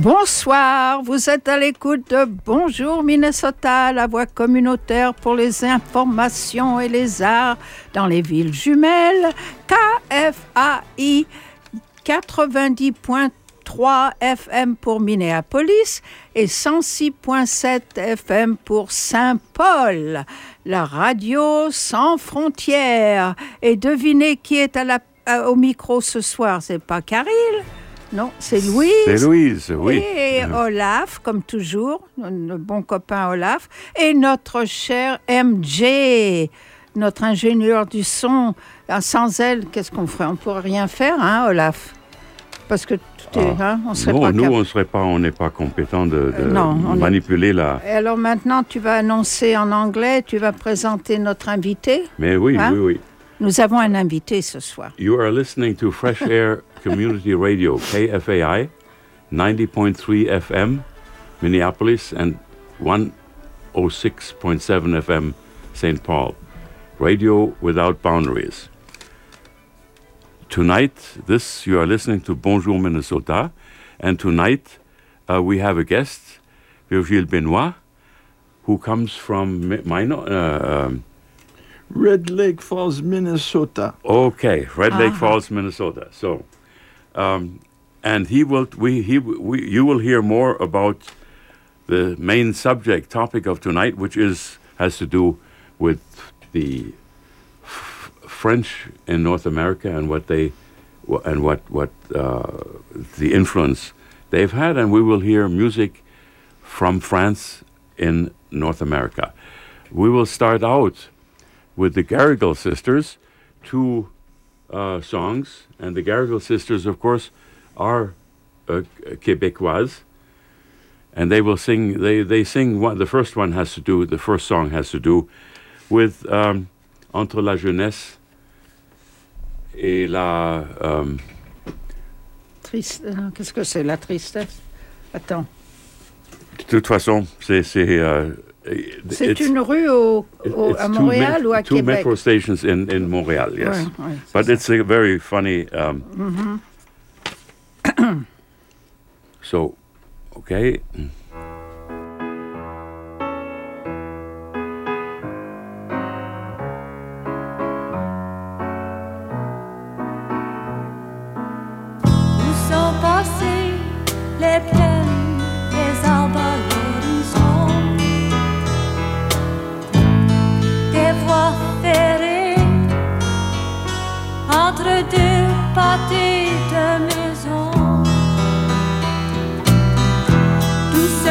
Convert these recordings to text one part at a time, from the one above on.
Bonsoir, vous êtes à l'écoute de Bonjour Minnesota, la voix communautaire pour les informations et les arts dans les villes jumelles, KFAI 90.3 FM pour Minneapolis et 106.7 FM pour Saint-Paul, la radio sans frontières. Et devinez qui est au micro ce soir, c'est pas Caril? Non, c'est Louise. C'est Louise, oui. Et Olaf, comme toujours, le bon copain Olaf. Et notre cher MJ, notre ingénieur du son. Sans elle, qu'est-ce qu'on ferait? On ne pourrait rien faire, hein, Olaf? Parce que tout est, on serait pas nous, on n'est pas compétent de manipuler la... Et alors maintenant, tu vas annoncer en anglais, tu vas présenter notre invité. Mais oui, oui. Nous avons un invité ce soir. You are listening to Fresh Air Community Radio, KFAI, 90.3 FM, Minneapolis, and 106.7 FM, St. Paul. Radio without boundaries. Tonight, you are listening to Bonjour Minnesota, and tonight we have a guest, Virgile Benoit, who comes from Red Lake Falls, Minnesota. Okay, Red Lake Falls, Minnesota. So, and you will hear more about the main topic of tonight, which has to do with the French in North America and what the influence they've had, and we will hear music from France in North America. We will start out with the Garrigle Sisters, two songs, and the Garrigle Sisters, of course, are Québécoises, and they will sing. They sing one. The first song has to do with Entre la jeunesse et la. Qu'est-ce que c'est la tristesse? Attends. De toute façon, c'est une rue à Montréal ou à two Québec? Metro stations in Montréal, yes. Ouais, but it's a very funny. So, okay. Où sont passées les plaines, les arbres à l'horizon, des voies ferrées entre deux pâtés de maisons. D'où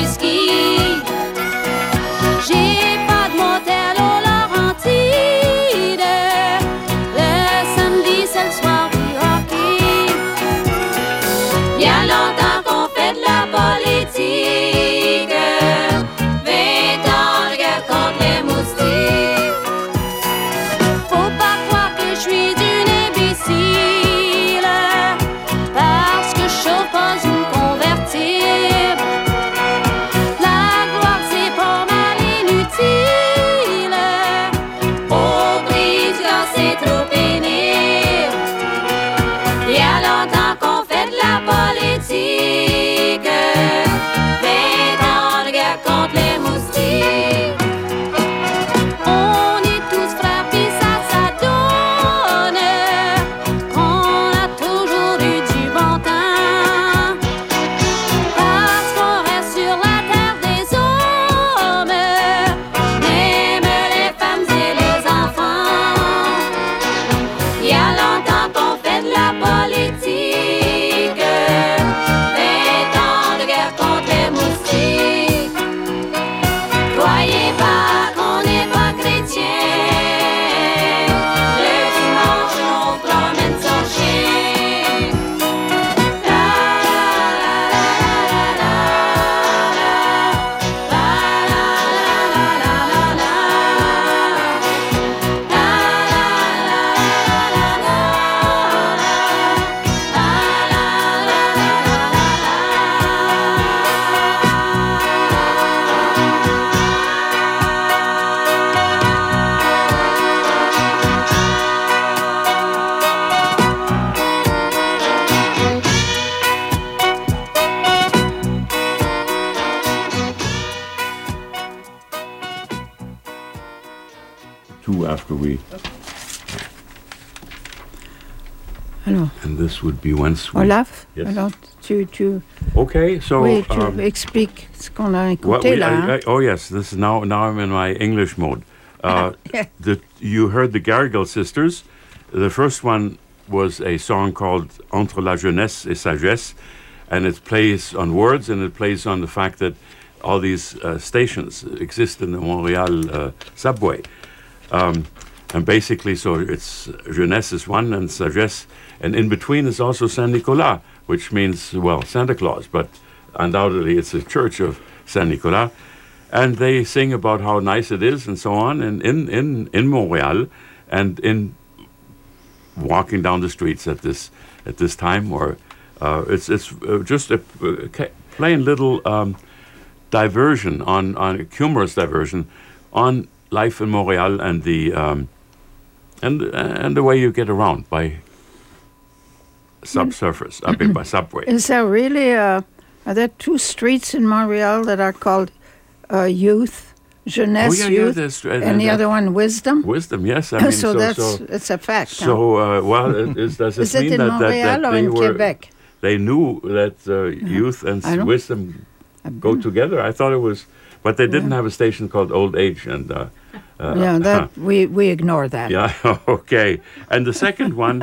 ski. J'ai pas de motel aux Laurentides. Le samedi, c'est le soir du hockey. Y a longtemps qu'on fait de la politique. 20 ans de guerre contre les moustiques. Faut pas croire que je suis une imbécile, parce que je chauffe pas une convertible. La gloire c'est pas mal inutile. Au prix du gaz c'est trop pénible. Y a longtemps qu'on fait de la politique. 20 ans de guerre contre les moustiques. On est tous frères pis ça donne qu'on a toujours eu du bon temps. Parce qu'on reste sur la terre des hommes, même les femmes et les enfants. Y a longtemps qu'on fait de la politique. 20 ans de guerre contre les moustiques. Croyez pas qu'on n'est pas chrétien. Le dimanche, on promène son chien. La la la la la la la la la Two after we, Alors, and this would be once we. Olaf, Yes. alors tu Okay, so oui, tu expliques ce qu'on a écouté là. Hein? oh yes, this is now I'm in my English mode. Yeah. You heard the Garrigal Sisters. The first one was a song called Entre la jeunesse et sagesse, and it plays on words and it plays on the fact that all these stations exist in the Montreal subway. And basically, so it's jeunesse is one and sagesse, and in between is also Saint Nicolas, which means, well, Santa Claus, but undoubtedly it's a church of Saint Nicolas. And they sing about how nice it is and so on, and in Montreal, and in walking down the streets at this time, or it's just a plain little diversion on a humorous diversion on life in Montreal and the and the way you get around by subsurface, by subway. Is there really are there two streets in Montreal that are called Youth, Jeunesse, Youth, and the other one Wisdom? Wisdom, yes. I mean, so it's a fact. So, well, does it Is mean it in that Montreal or they in Quebec? They knew that youth and wisdom go together? I thought it was, but they didn't have a station called Old Age, and we ignore that. Yeah, okay. And the second one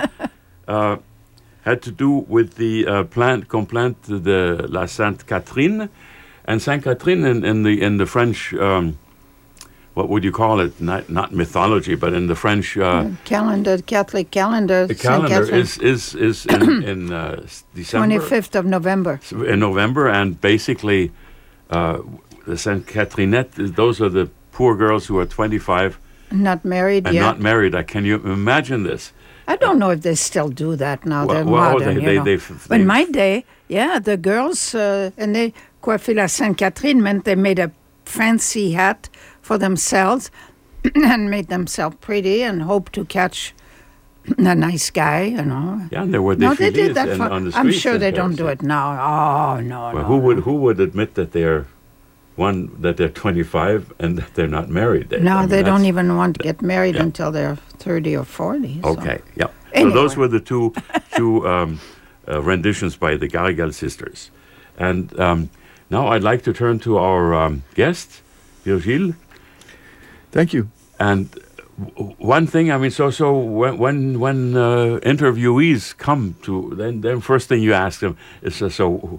had to do with the complainte de la Sainte Catherine, and Sainte Catherine in the French. What would you call it? Not mythology, but in the French calendar, Catholic calendar. The calendar is in December. 25th of November. In November, and basically, the Saint Catherinette. Those are the poor girls who are 25, not married and yet. not married. Can you imagine this? I don't know if they still do that now. They're well, modern, in my day, yeah, the girls and they coiffaient la Sainte Catherine meant they made a fancy hat for themselves and made themselves pretty and hoped to catch a nice guy, Yeah, and there were they did that on the streets. I'm sure they don't do it now. Oh no. Well, no, who would admit that they're 25 and that they're not married? They don't even want to get married until they're 30 or 40. Okay, so. yeah. Anyway. So those were the two renditions by the Garrigal Sisters. And now I'd like to turn to our guest, Virgile. Thank you. And one thing, I mean, so when interviewees come to, then first thing you ask them is, so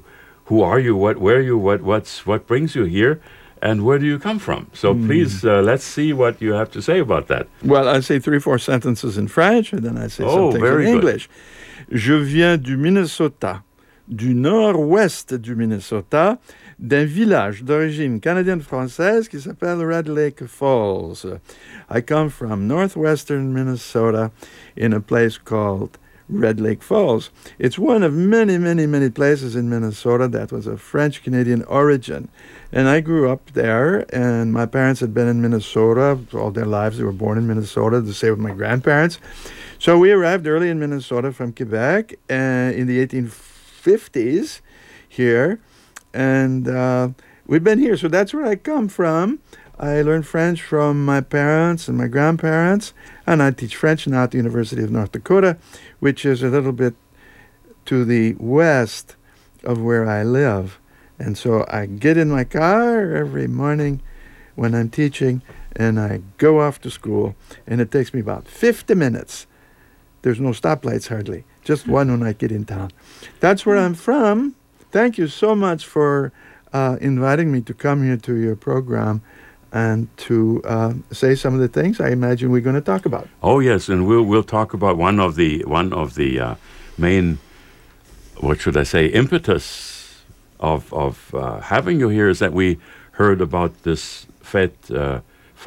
who are you, what brings you here, and where do you come from? So please, let's see what you have to say about that. Well, I say 3-4 sentences in French, and then I say some things very in good. English. Je viens du Minnesota, du nord-ouest du Minnesota, d'un village d'origine canadienne-française qui s'appelle Red Lake Falls. I come from northwestern Minnesota in a place called Red Lake Falls. It's one of many, many, many places in Minnesota that was of French-Canadian origin. And I grew up there, and my parents had been in Minnesota all their lives. They were born in Minnesota, the same with my grandparents. So we arrived early in Minnesota from Quebec in the 1850s here. And we've been here. So that's where I come from. I learned French from my parents and my grandparents. And I teach French now at the University of North Dakota, which is a little bit to the west of where I live. And so I get in my car every morning when I'm teaching, and I go off to school. And it takes me about 50 minutes. There's no stoplights hardly, just one when I get in town. That's where I'm from. Thank you so much for inviting me to come here to your program and to say some of the things I imagine we're going to talk about. Oh yes, and we'll talk about one of the main, what should I say, impetus of having you here is that we heard about this fête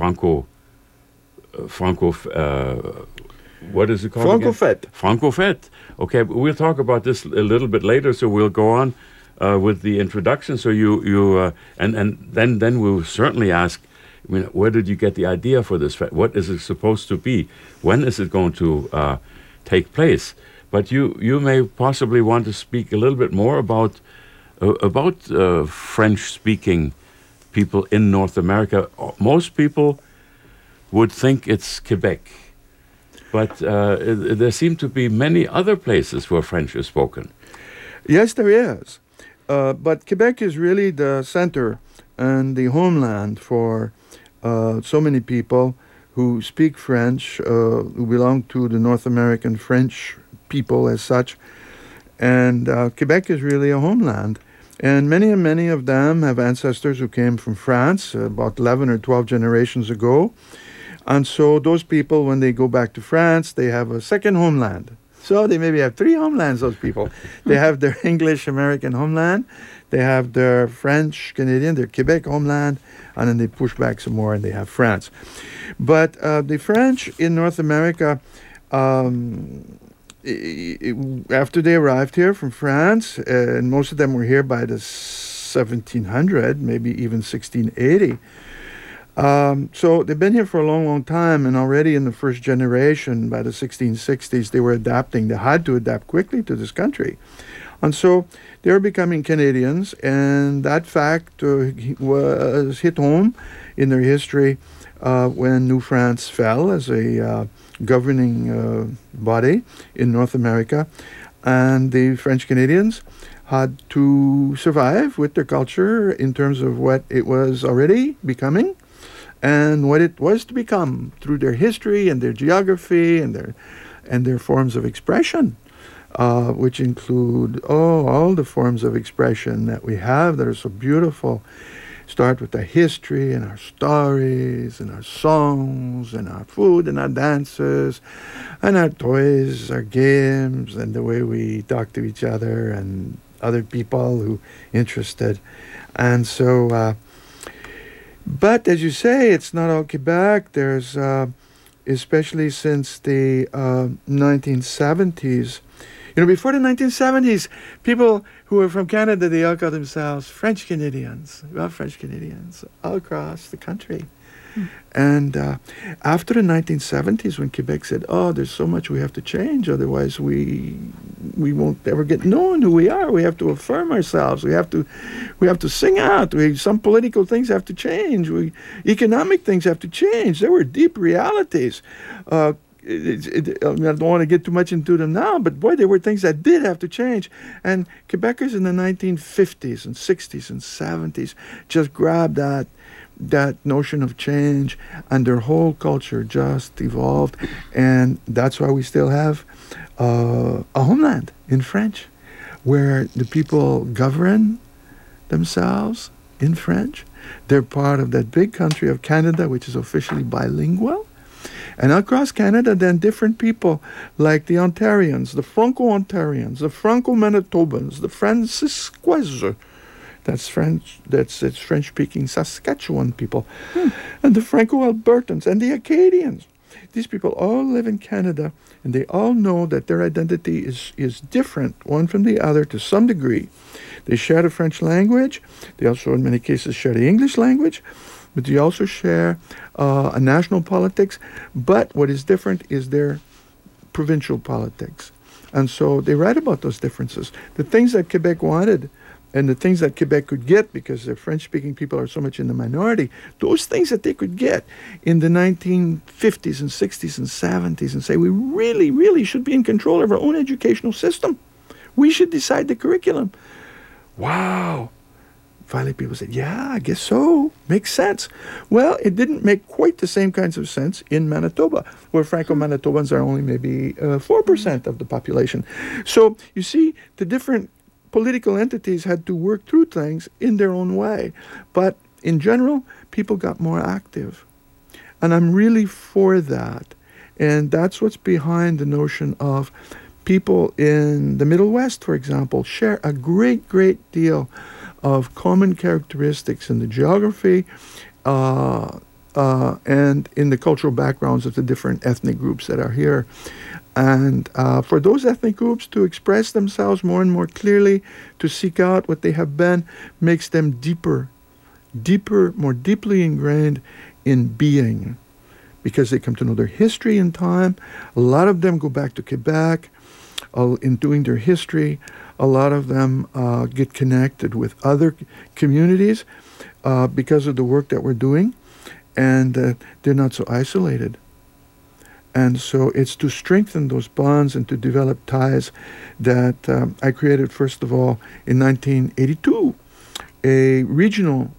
what is it called? Franco-Fête. Franco-Fête. Okay, we'll talk about this a little bit later, so we'll go on with the introduction. So and then we'll certainly ask, I mean, where did you get the idea for this fête? What is it supposed to be? When is it going to take place? But you may possibly want to speak a little bit more about French-speaking people in North America. Most people would think it's Quebec. But there seem to be many other places where French is spoken. Yes, there is. But Quebec is really the center and the homeland for so many people who speak French, who belong to the North American French people as such. And Quebec is really a homeland. And many of them have ancestors who came from France about 11 or 12 generations ago. And so those people, when they go back to France, they have a second homeland. So they maybe have 3 homelands, those people. They have their English-American homeland, they have their French-Canadian, their Quebec homeland, and then they push back some more and they have France. But the French in North America, after they arrived here from France, and most of them were here by the 1700, maybe even 1680, so they've been here for a long time, and already in the first generation, by the 1660s, they were adapting. They had to adapt quickly to this country. And so they were becoming Canadians, and that fact was hit home in their history when New France fell as a governing body in North America, and the French Canadians had to survive with their culture in terms of what it was already becoming and what it was to become through their history and their geography and their forms of expression, which include all the forms of expression that we have that are so beautiful. Start with our history and our stories and our songs and our food and our dances and our toys, our games, and the way we talk to each other and other people who interested. And so but as you say, it's not all Quebec. There's, especially since the 1970s, before the 1970s, people who were from Canada, they all called themselves French Canadians. Well, French Canadians all across the country. And after the 1970s, when Quebec said, there's so much we have to change, otherwise we won't ever get known who we are. We have to affirm ourselves. We have to sing out. Some political things have to change. Economic things have to change. There were deep realities. I don't want to get too much into them now, but boy, there were things that did have to change. And Quebecers in the 1950s and 60s and 70s just grabbed that notion of change, and their whole culture just evolved. And that's why we still have a homeland in French, where the people govern themselves in French. They're part of that big country of Canada, which is officially bilingual. And across Canada, then different people like the Ontarians, the Franco-Ontarians, the Franco-Manitobans, the Franciscois, that's French, it's French-speaking Saskatchewan people, and the Franco-Albertans and the Acadians. These people all live in Canada, and they all know that their identity is different one from the other to some degree. They share the French language. They also, in many cases, share the English language. But they also share a national politics. But what is different is their provincial politics. And so they write about those differences. The things that Quebec wanted and the things that Quebec could get, because the French-speaking people are so much in the minority, those things that they could get in the 1950s and 60s and 70s and say, we really, really should be in control of our own educational system. We should decide the curriculum. Wow. Finally, people said, yeah, I guess so. Makes sense. Well, it didn't make quite the same kinds of sense in Manitoba, where Franco-Manitobans are only maybe 4% of the population. So, you see, the different political entities had to work through things in their own way. But in general, people got more active. And I'm really for that. And that's what's behind the notion of people in the Middle West, for example, share a great, great deal of common characteristics in the geography and in the cultural backgrounds of the different ethnic groups that are here. And for those ethnic groups to express themselves more and more clearly, to seek out what they have been, makes them deeper, more deeply ingrained in being, because they come to know their history in time. A lot of them go back to Quebec in doing their history. A lot of them get connected with other communities because of the work that we're doing, and they're not so isolated. And so it's to strengthen those bonds and to develop ties that I created, first of all, in 1982, a regional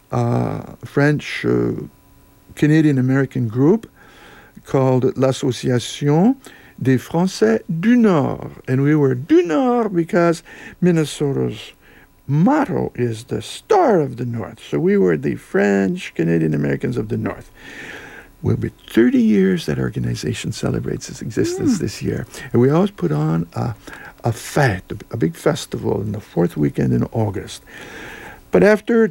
French Canadian-American group called l'Association des Français du Nord. And we were du Nord because Minnesota's motto is the Star of the North. So we were the French Canadian-Americans of the North. Will be 30 years that organization celebrates its existence this year. And we always put on a fête, a big festival in the fourth weekend in August. But after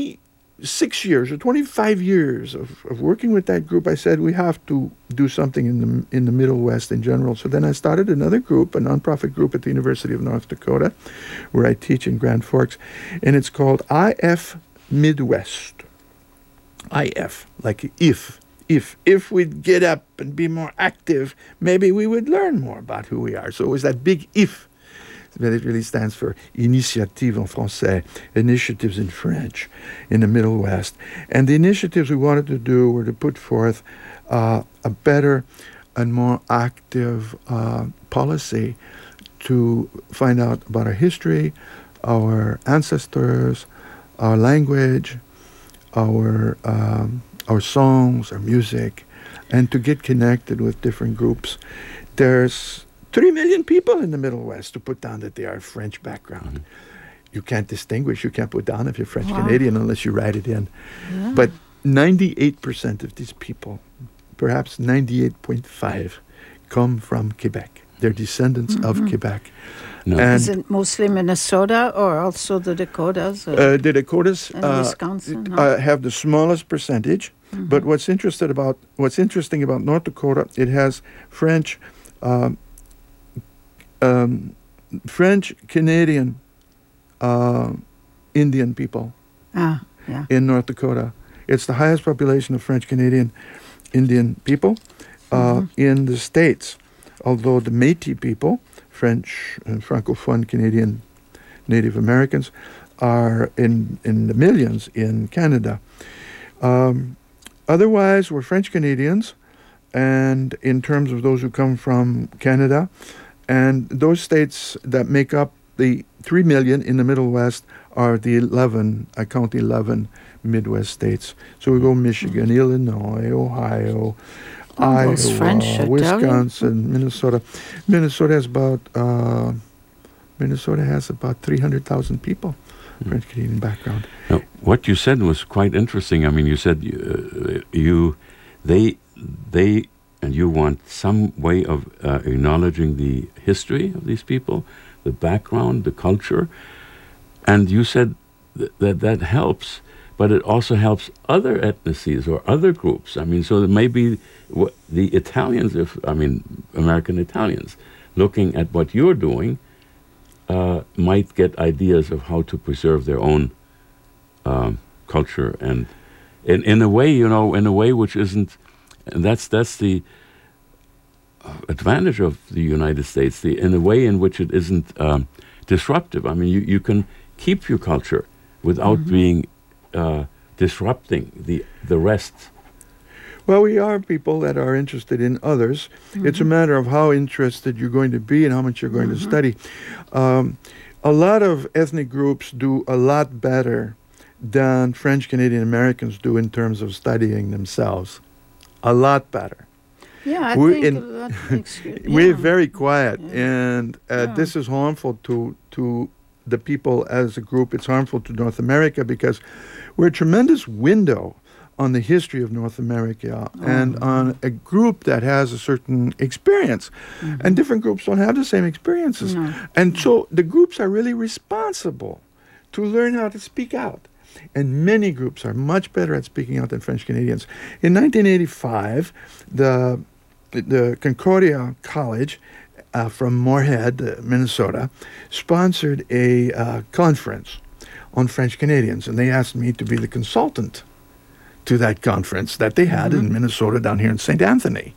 26 years or 25 years of working with that group, I said we have to do something in the Middle West in general. So then I started another group, a nonprofit group at the University of North Dakota, where I teach in Grand Forks, and it's called IF Midwest. IF, like if. If we'd get up and be more active, maybe we would learn more about who we are. So it was that big if. But it really stands for Initiative en Français, initiatives in French, in the Middle West. And the initiatives we wanted to do were to put forth a better and more active policy to find out about our history, our ancestors, our language, our songs, our music, and to get connected with different groups. There's 3 million people in the Middle West who put down that they are French background. You can't distinguish, you can't put down if you're French Canadian unless you write it in. Yeah. But 98% of these people, perhaps 98.5, come from Quebec. They're descendants of Quebec. No. And is it mostly Minnesota or also the Dakotas? The Dakotas and Wisconsin, have the smallest percentage. But what's interesting about North Dakota, it has French Canadian Indian people in North Dakota. It's the highest population of French Canadian Indian people in the States. Although the Métis people, French and Francophone Canadian Native Americans, are in the millions in Canada. Otherwise, we're French Canadians, and in terms of those who come from Canada, and those states that make up the 3 million in the Middle West are the 11, I count 11 Midwest states. So we go Michigan, Illinois, Ohio, Iowa, French, Wisconsin, Minnesota. Minnesota has about 300,000 people. French Canadian background. Now, what you said was quite interesting. I mean, you said they and you want some way of acknowledging the history of these people, the background, the culture, and you said that helps, but it also helps other ethnicities or other groups. I mean, so that maybe the Italians, American Italians, looking at what you're doing, might get ideas of how to preserve their own culture, and in a way which isn't, and that's the advantage of the United States, in a way in which it isn't disruptive. I mean, you can keep your culture without being disrupting the rest. Well, we are people that are interested in others. It's a matter of how interested you're going to be and how much you're going to study. A lot of ethnic groups do a lot better than French Canadian Americans do in terms of studying themselves. A lot better. Yeah, We're very quiet, and this is harmful to the people as a group. It's harmful to North America because we're a tremendous window on the history of North America and on a group that has a certain experience. And different groups don't have the same experiences. And so the groups are really responsible to learn how to speak out. And many groups are much better at speaking out than French Canadians. In 1985, the Concordia College from Moorhead, Minnesota, sponsored a conference on French Canadians, and they asked me to be the consultant to that conference that they had in Minnesota down here in St. Anthony.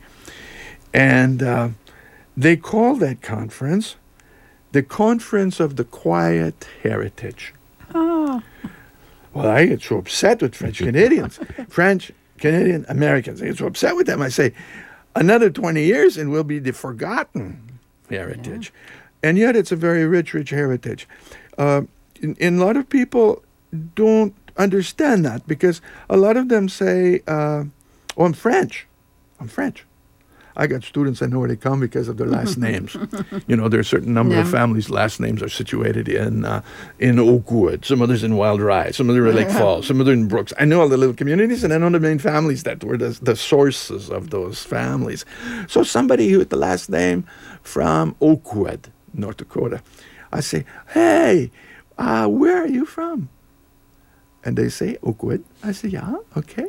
And they called that conference the Conference of the Quiet Heritage. Oh. Well, I get so upset with French Canadians, French Canadian Americans. I get so upset with them. I say, another 20 years and we'll be the forgotten heritage. And yet it's a very rich, rich heritage. And a lot of people don't understand that because a lot of them say, I'm French. I'm French. I got students, I know where they come because of their last names. There's a certain number of families' last names are situated in Oakwood, some others in Wild Rye, some others in Lake Falls, some others in Brooks. I know all the little communities, and I know the main families that were the sources of those families. So somebody with the last name from Oakwood, North Dakota, I say, hey, where are you from? And they say, Oakwood. I say, yeah, okay.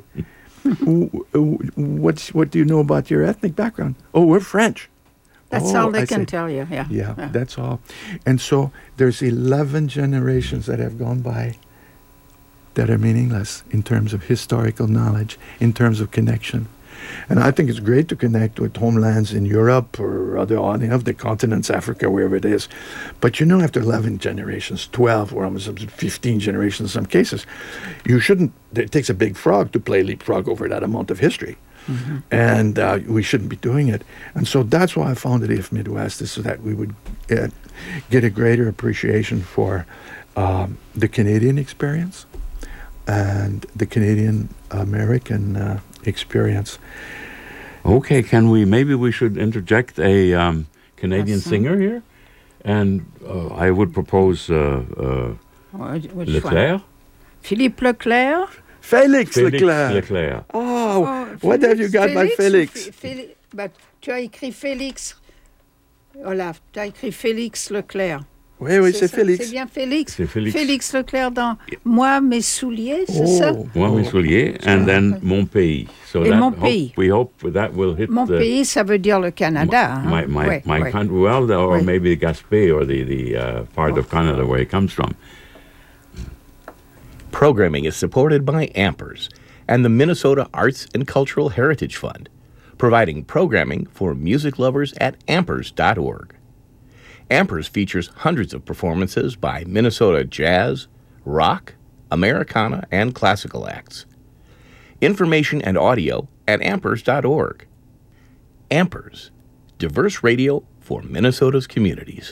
What do you know about your ethnic background? Oh, we're French. That's all they can tell you, Yeah, that's all. And so there's 11 generations that have gone by that are meaningless in terms of historical knowledge, in terms of connection. And I think it's great to connect with homelands in Europe or other of the continents, Africa, wherever it is. But after 11 generations, 12 or almost 15 generations in some cases, you shouldn't, it takes a big frog to play leapfrog over that amount of history. And we shouldn't be doing it. And so that's why I founded AF Midwest, is so that we would get a greater appreciation for the Canadian experience and the Canadian American experience. Okay, maybe we should interject a Canadian singer here? And I would propose Leclerc. Philippe Leclerc. Félix Leclerc. What have you got by Félix? Tu as écrit Félix. Olaf, tu as écrit Félix Leclerc. Oui, c'est Félix. C'est bien Félix. C'est Félix. Félix Leclerc dans Moi, mes souliers, c'est ça? Moi, mes souliers, and then Mon Pays. So Et Mon Pays. We hope that will hit Mon pays, ça veut dire le Canada. My country, or maybe Gaspé, or the part of Canada where it comes from. Programming is supported by Ampers and the Minnesota Arts and Cultural Heritage Fund, providing programming for music lovers at ampers.org. Ampers features hundreds of performances by Minnesota jazz, rock, Americana, and classical acts. Information and audio at ampers.org. Ampers, diverse radio for Minnesota's communities.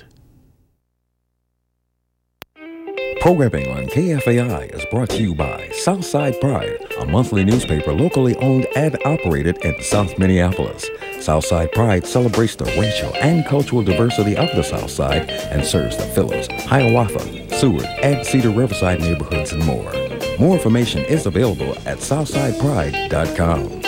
Programming on KFAI is brought to you by Southside Pride, a monthly newspaper locally owned and operated in South Minneapolis. Southside Pride celebrates the racial and cultural diversity of the Southside and serves the Phillips, Hiawatha, Seward, and Cedar Riverside neighborhoods and more. More information is available at southsidepride.com.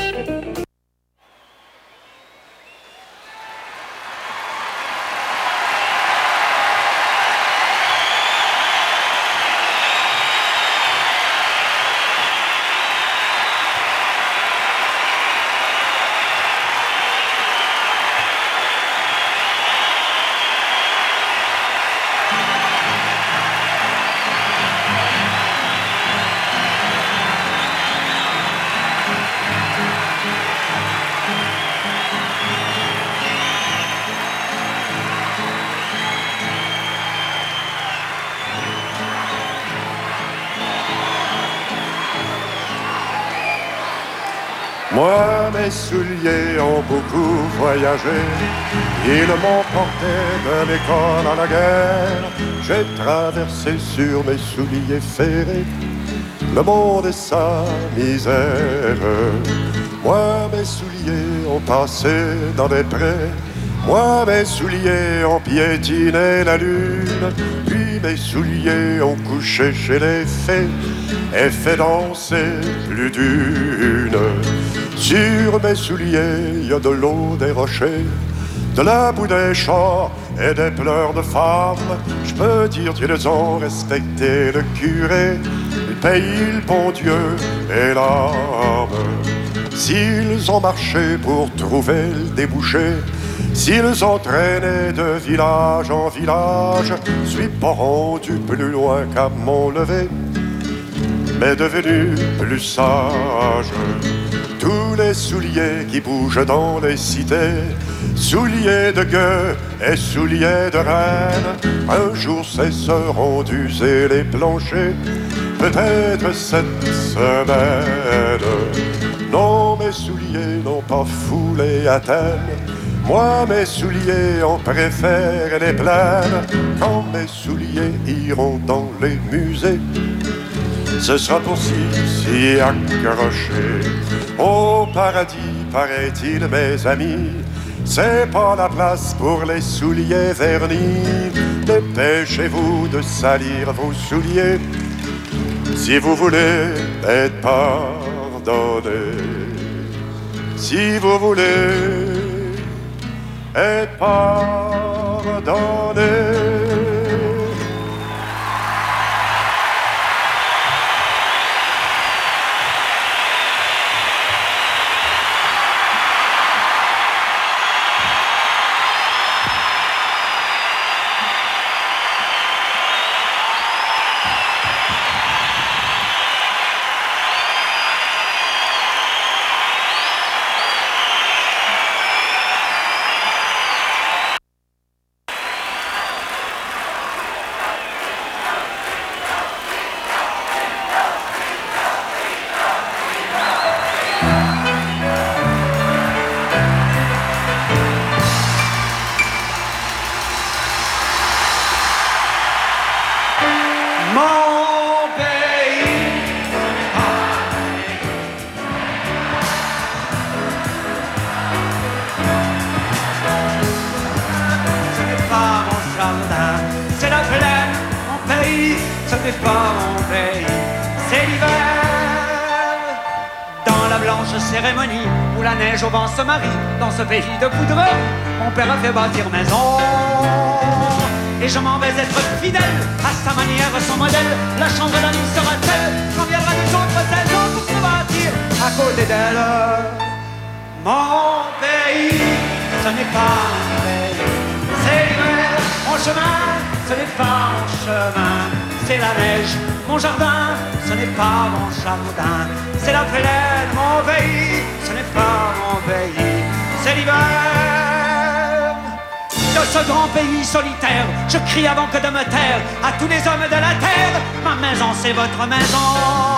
Moi, mes souliers ont beaucoup voyagé. Ils m'ont porté de l'école à la guerre. J'ai traversé sur mes souliers ferrés le monde et sa misère. Moi, mes souliers ont passé dans des prés. Moi, mes souliers ont piétiné la lune. Puis mes souliers ont couché chez les fées et fait danser plus d'une. Sur mes souliers, il y a de l'eau, des rochers, de la boue des champs et des pleurs de femmes. Je peux dire qu'ils ont respecté le curé, le pays, le bon Dieu et l'âme. S'ils ont marché pour trouver le débouché, s'ils ont traîné de village en village, je suis pas rendu plus loin qu'à mon lever, mais devenu plus sage. Tous les souliers qui bougent dans les cités, souliers de gueux et souliers de reine, un jour cesseront d'user les planchers, peut-être cette semaine. Non, mes souliers n'ont pas foulé Athènes. Moi, mes souliers, on préfère les plaines. Quand mes souliers iront dans les musées, ce sera pour s'y accrocher. Au paradis, paraît-il, mes amis, c'est pas la place pour les souliers vernis. Dépêchez-vous de salir vos souliers si vous voulez être pardonné. Si vous voulez être pardonné. Cérémonie où la neige au vent se marie. Dans ce pays de poudre, mon père a fait bâtir maison. Et je m'en vais être fidèle à sa manière, à son modèle. La chambre d'amis sera telle quand viendra des autres saisons pour se bâtir à côté d'elle. Mon pays, ce n'est pas un pays, c'est l'hiver. Mon chemin, ce n'est pas mon chemin, c'est la neige. Mon jardin, ce n'est pas mon jardin, c'est la plaine. Mon pays, ce n'est pas mon pays, c'est l'hiver. De ce grand pays solitaire, je crie avant que de me taire à tous les hommes de la terre. Ma maison, c'est votre maison.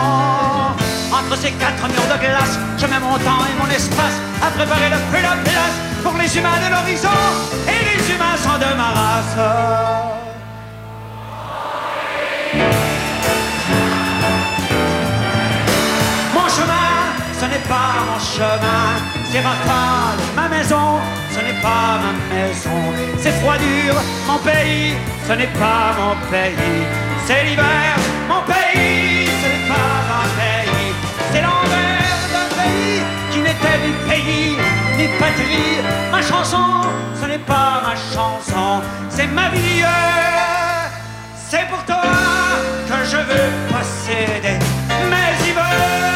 Entre ces quatre murs de glace, je mets mon temps et mon espace à préparer le feu la place pour les humains de l'horizon. Et les humains sont de ma race. Mon chemin, ce n'est pas mon parchemin. C'est fatal, ma maison, ce n'est pas ma maison. C'est froid dur, mon pays, ce n'est pas mon pays. C'est l'hiver, mon pays, ce n'est pas mon pays. C'est l'envers d'un pays qui n'était ni pays, ni patrie. Ma chanson, ce n'est pas ma chanson, c'est ma vie. C'est pour toi que je veux posséder mes hivers.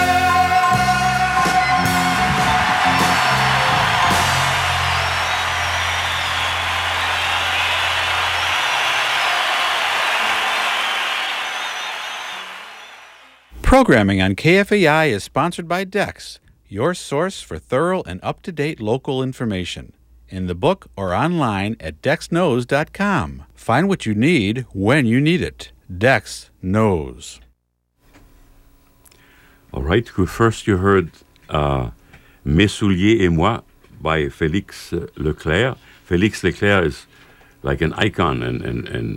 Programming on KFAI is sponsored by Dex, your source for thorough and up-to-date local information. In the book or online at dexknows.com. Find what you need when you need it. Dex knows. All right. First, you heard Mes souliers et moi by Félix Leclerc. Félix Leclerc is like an icon in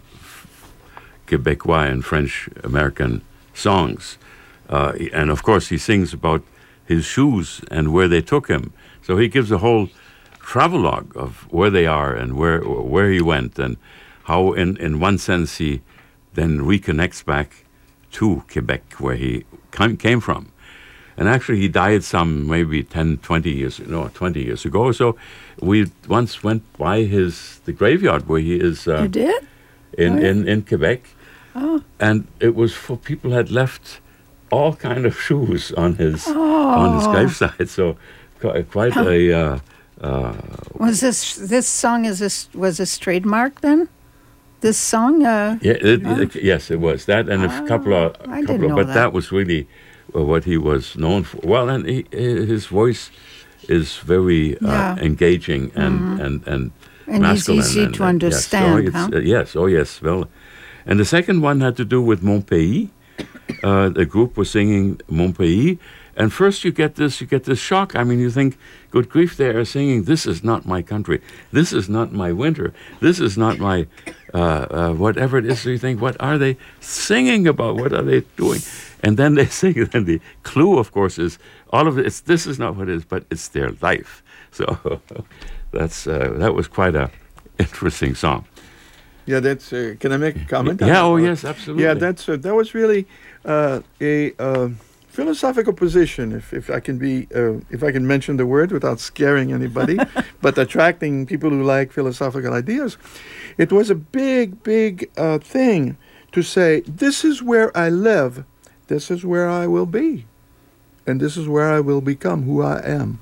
Quebecois and French American songs. And of course, he sings about his shoes and where they took him. So he gives a whole travelogue of where they are and where he went, and how in one sense he then reconnects back to Quebec, where he came from. And actually he died some maybe 20 years ago. So we once went by the graveyard where he is. You did? In Quebec. Oh. And it was for people had left all kind of shoes on his graveside. So quite a was this song was this trademark then? This song? Yes, it was that, and a couple of. But that was really what he was known for. Well, and his voice is very engaging and masculine. He's easy to understand. Yes, yes. Well, and the second one had to do with Mon Pays. The group was singing Mon Pays. And first you get this shock. I mean, you think, good grief, they are singing, this is not my country. This is not my winter. This is not my whatever it is. So you think, what are they singing about? What are they doing? And then they sing, and the clue, of course, is all of it. This is not what it is, but it's their life. So that was quite a interesting song. Yeah, that's. Can I make a comment? Yeah. Oh, yes, absolutely. Yeah, that was really a philosophical position, if I can mention the word without scaring anybody, but attracting people who like philosophical ideas. It was a big thing to say, this is where I live, this is where I will be, and this is where I will become who I am.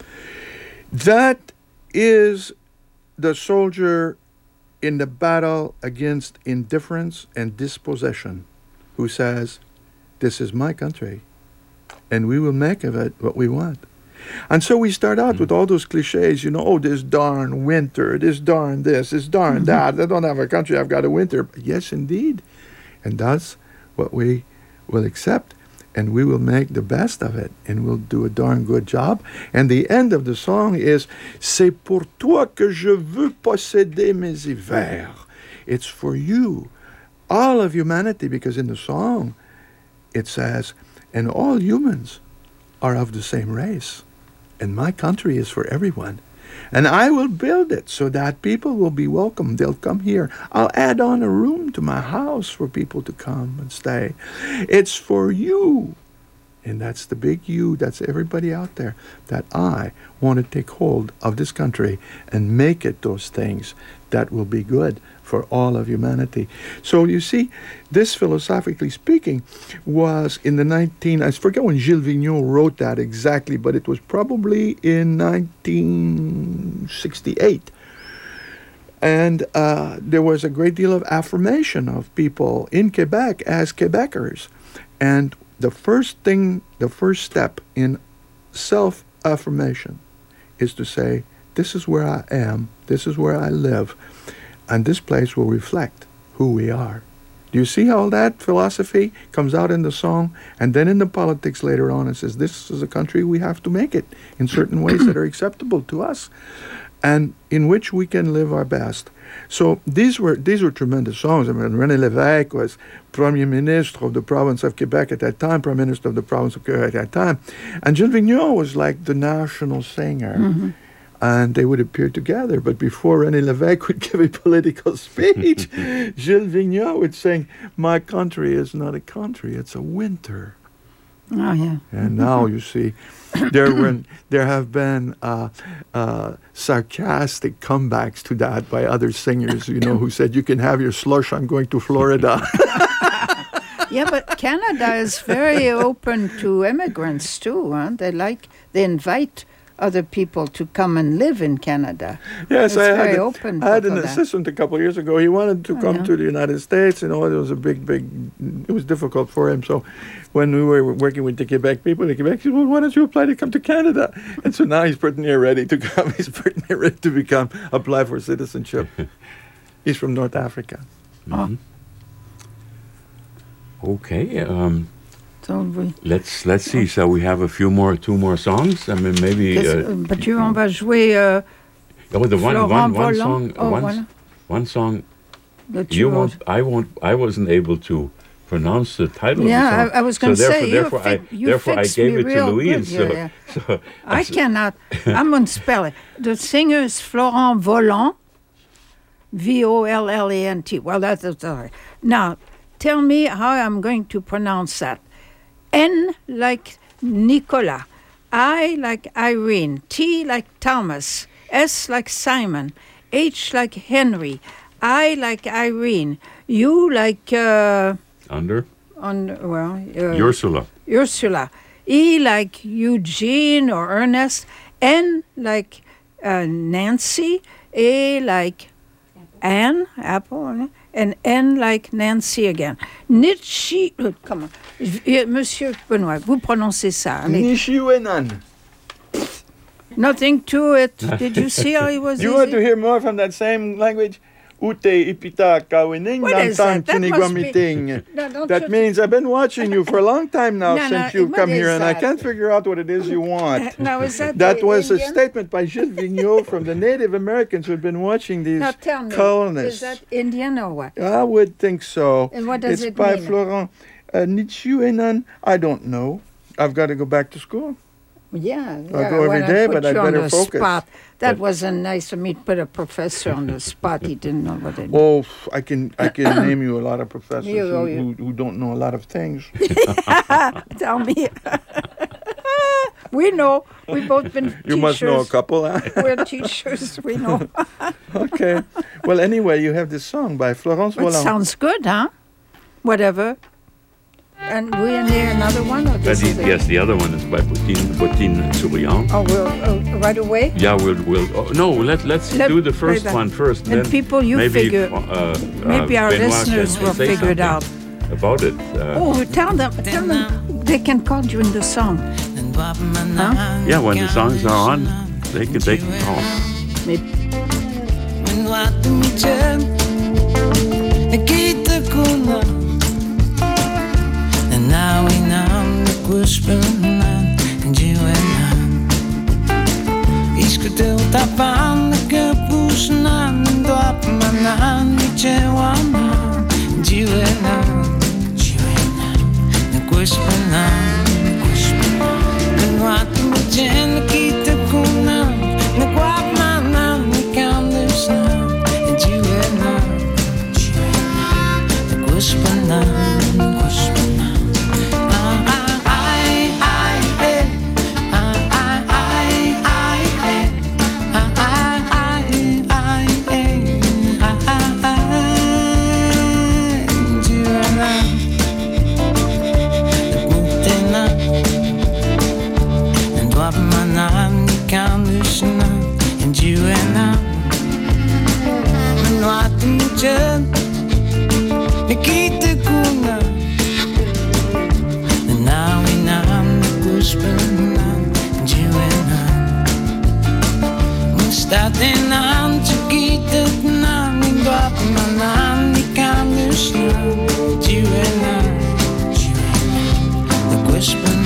That is the soldier in the battle against indifference and dispossession, who says, this is my country, and we will make of it what we want. And so we start out with all those cliches, this darn winter, this darn this darn that. I don't have a country, I've got a winter. Yes, indeed. And that's what we will accept, and we will make the best of it, and we'll do a darn good job. And the end of the song is, C'est pour toi que je veux posséder mes hivers. It's for you, all of humanity, because in the song it says, and all humans are of the same race. And my country is for everyone. And I will build it so that people will be welcome. They'll come here. I'll add on a room to my house for people to come and stay. It's for you. And that's the big you. That's everybody out there. That I want to take hold of this country and make it those things that will be good for all of humanity. So you see, this, philosophically speaking, was in I forget when Gilles Vigneault wrote that exactly, but it was probably in 1968. And there was a great deal of affirmation of people in Quebec as Quebecers. And the first step in self-affirmation is to say, this is where I am, this is where I live, and this place will reflect who we are. Do you see how that philosophy comes out in the song? And then in the politics later on, it says, this is a country, we have to make it in certain ways that are acceptable to us. and in which we can live our best. So these were tremendous songs. I mean, René Lévesque was Premier Ministre of the province of Quebec at that time, Prime Minister of the province of Quebec at that time. And Gilles Vigneault was like the national singer. Mm-hmm. And they would appear together. But before René Lévesque would give a political speech, Gilles Vigneault would sing, "My country is not a country, it's a winter." Oh, yeah. And now you see, there have been sarcastic comebacks to that by other singers, who said, "You can have your slush, I'm going to Florida." Yeah, but Canada is very open to immigrants too. Huh? They invite other people to come and live in Canada. Yes, I had an that. assistant a couple of years ago. He wanted to come to the United States. It was it was difficult for him. So when we were working with the Quebec people, the Quebec said, "Well, why don't you apply to come to Canada?" And so now he's pretty near ready to come. He's pretty near ready to apply for citizenship. He's from North Africa. Mm-hmm. Okay. So Let's see. So we have two more songs. I mean, maybe. But on va jouer. The Florent one Volant. song. One song. That You won't. I wasn't able to pronounce the title. of the song. I was going to say. Therefore, I gave it to Louise. So I cannot. I'm going to spell it. The singer is Florent Volant. Vollant. Well, that's all right. Now, tell me how I'm going to pronounce that. N like Nicolas, I like Irene, T like Thomas, S like Simon, H like Henry, I like Irene, U like Ursula, E like Eugene or Ernest, N like Nancy, A like Anne, Apple, and N like Nancy again. Nietzsche, come on. Monsieur Benoit, vous prononcez ça. Nishiwenan. Nothing to it. Did you see how he was You want to hear more from that same language? Ute ipita kawining nantang tinigwamiting. That means I've been watching you for a long time now since you've come here, and I can't figure out what it is you want. Now, is that That was Indian? a statement by Gilles Vigneault from the Native Americans who had been watching these Now tell me, colonists. is that Indian or what? I would think so. And what does it's it by mean? Florent Nietzscheanan. I don't know. I've got to go back to school. Yeah, I'll go every day, but I'd better focus. Spot. That wasn't nice of me to put a professor on the spot. He didn't know what it Oh, I can name you a lot of professors who don't know a lot of things. Tell me. We know. We've both been teachers. You must know a couple, huh? We're teachers. We know. Okay. Well, anyway, you have this song by Florence It Volant. sounds good, huh? Whatever. And we in there another one? Or this is it? Yes, the other one is by Bottine Souriant. Oh, we'll right away? Yeah, we'll. No, let's do the first play that. one first. And then people, you maybe, figure. Maybe our Benoit listeners can will say figure it out. something about it. Tell them they can call during the song. Huh? Yeah, when the songs are on, they can call. Maybe.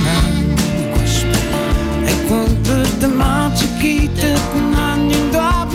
Ik vond het de maat, je kiet het aan je dorp.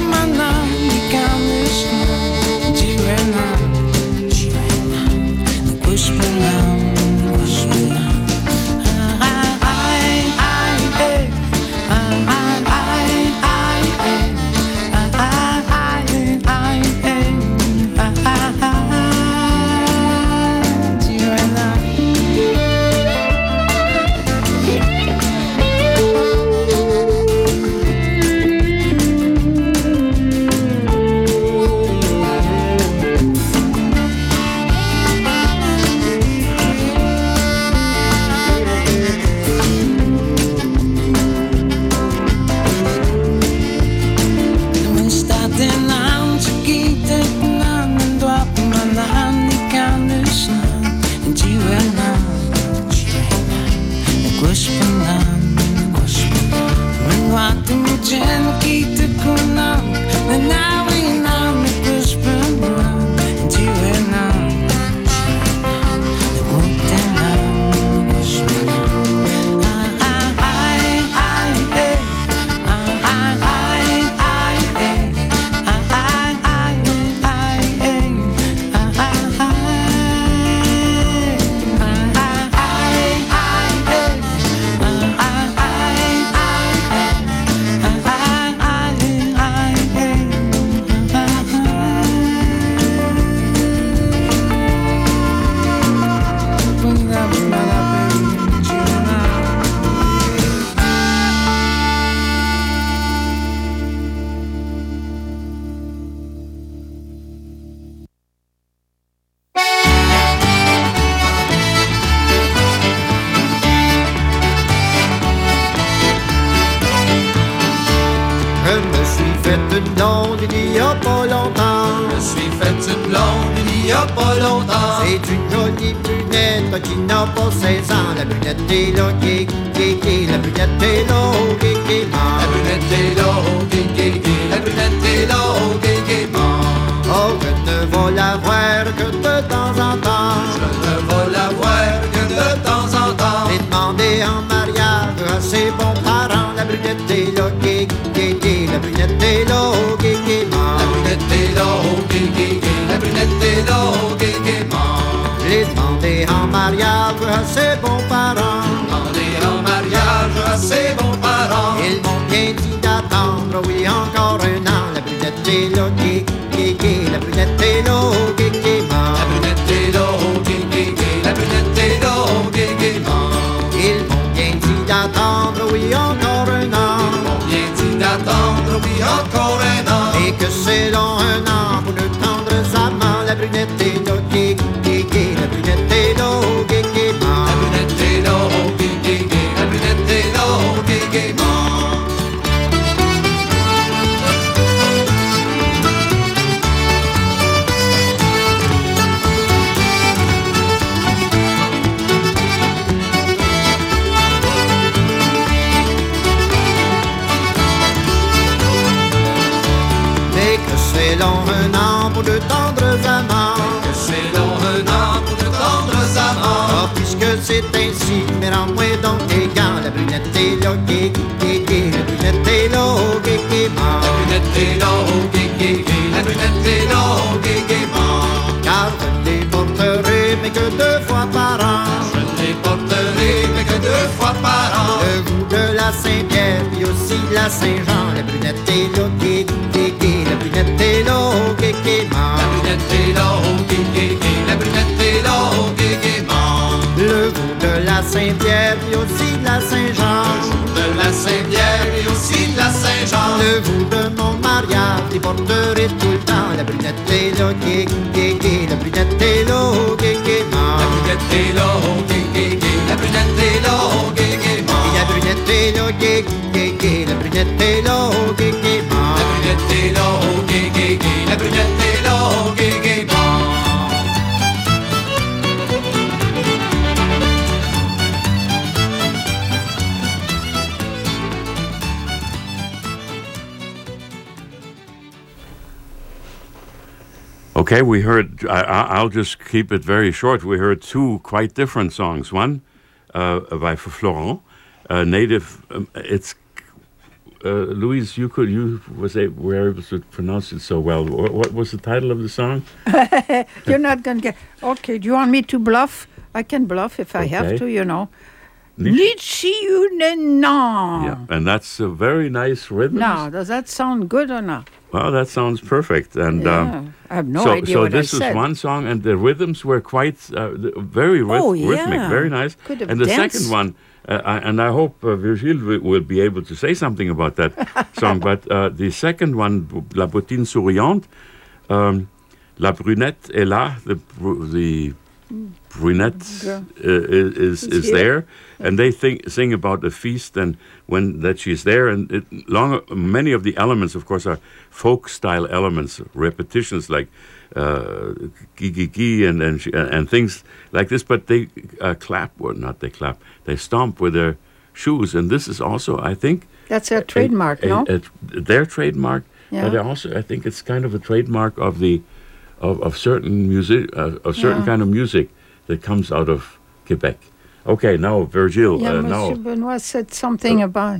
blonde il y a pas longtemps. Je me suis fait une blonde il y a pas longtemps. C'est une jolie brunette qui n'a pas 16 ans. La brunette est là, gay, la brunette est là, gay, La brunette est là, gay, la brunette est là, gay, Oh, je ne vais la voir que de temps en temps. Je ne vais la voir que de temps en temps. J'ai demandé en mariage à ses bons parents. La brunette est là, gay, la brunette est là, gay, La brunette est là, gay, la brunette est là, gay, J'ai demandé en mariage à ses bons parents. Demandé en mariage à ses bons parents. Ils m'ont bien dit d'attendre, oui, encore un an. La brunette est là, gay, la brunette est là, gay, La brunette est là, gay, la brunette est là, gay, Ils m'ont bien dit d'attendre, oui, encore un an. Ils m'ont bien dit d'attendre, oui, encore un an. Et que c'est long un an pour le tendre sa main. La brunette est là, gay, la brunette est là, gay, La brunette est là, gay, la brunette est là, gay, Mais que c'est long un an pour de tendres amants. Que c'est long un an pour de tendres amants. Oh, puisque c'est ainsi, mais rends-moi donc tes gants. La brunette est là, gay, la brunette est là, gay, La brunette est là, gay, la brunette est là, gay, Car je les porterai, mais que 2 fois par an. Je ne les porterai, mais que 2 fois par an. Le goût de la Saint-Pierre, puis aussi de la Saint-Jean. La brunette est là, gay, la brunette est là, gay, La brunette est là, gay, la brunette est là, gay, Le goût de la Saint-Pierre, puis aussi de la Saint-Jean. De la Saint-Pierre et aussi de la Saint-Jean. Le goût de mon mariage, les porterai tout le temps. La brunette est là, gay, la brunette est là, gay, La brunette est là, gay, la brunette est là, gay, La brunette est là, gay, la brunette est là, gay, La brunette est là, gay, la brunette est là, gay, Okay, we heard, I'll just keep it very short. We heard 2 quite different songs. One by Florent, native, it's, Louise, you were able to pronounce it so well. What was the title of the song? You're not going to get... Okay, do you want me to bluff? I can bluff if I have to, you know. Nichiunenan. Yeah, and that's a very nice rhythm. Now, does that sound good or not? Well, that sounds perfect. And I have no idea so what I this was said. one song, and the rhythms were quite very rhythmic, very nice. Could have and the danced. second one, and I hope Virgile will be able to say something about that song. But the second one, La Bottine Souriante, La Brunette est là, the brunette is there, and they sing about the feast and when that she's there, and many of the elements, of course, are folk style elements, repetitions like gi and things like this. But they they stomp with their shoes, and this is also, I think, that's their trademark, no? Their trademark, yeah. But also I think it's kind of a trademark of the of certain music, of certain kind of music that comes out of Quebec. Okay, now Virgile. Yeah, Monsieur Benoit said something about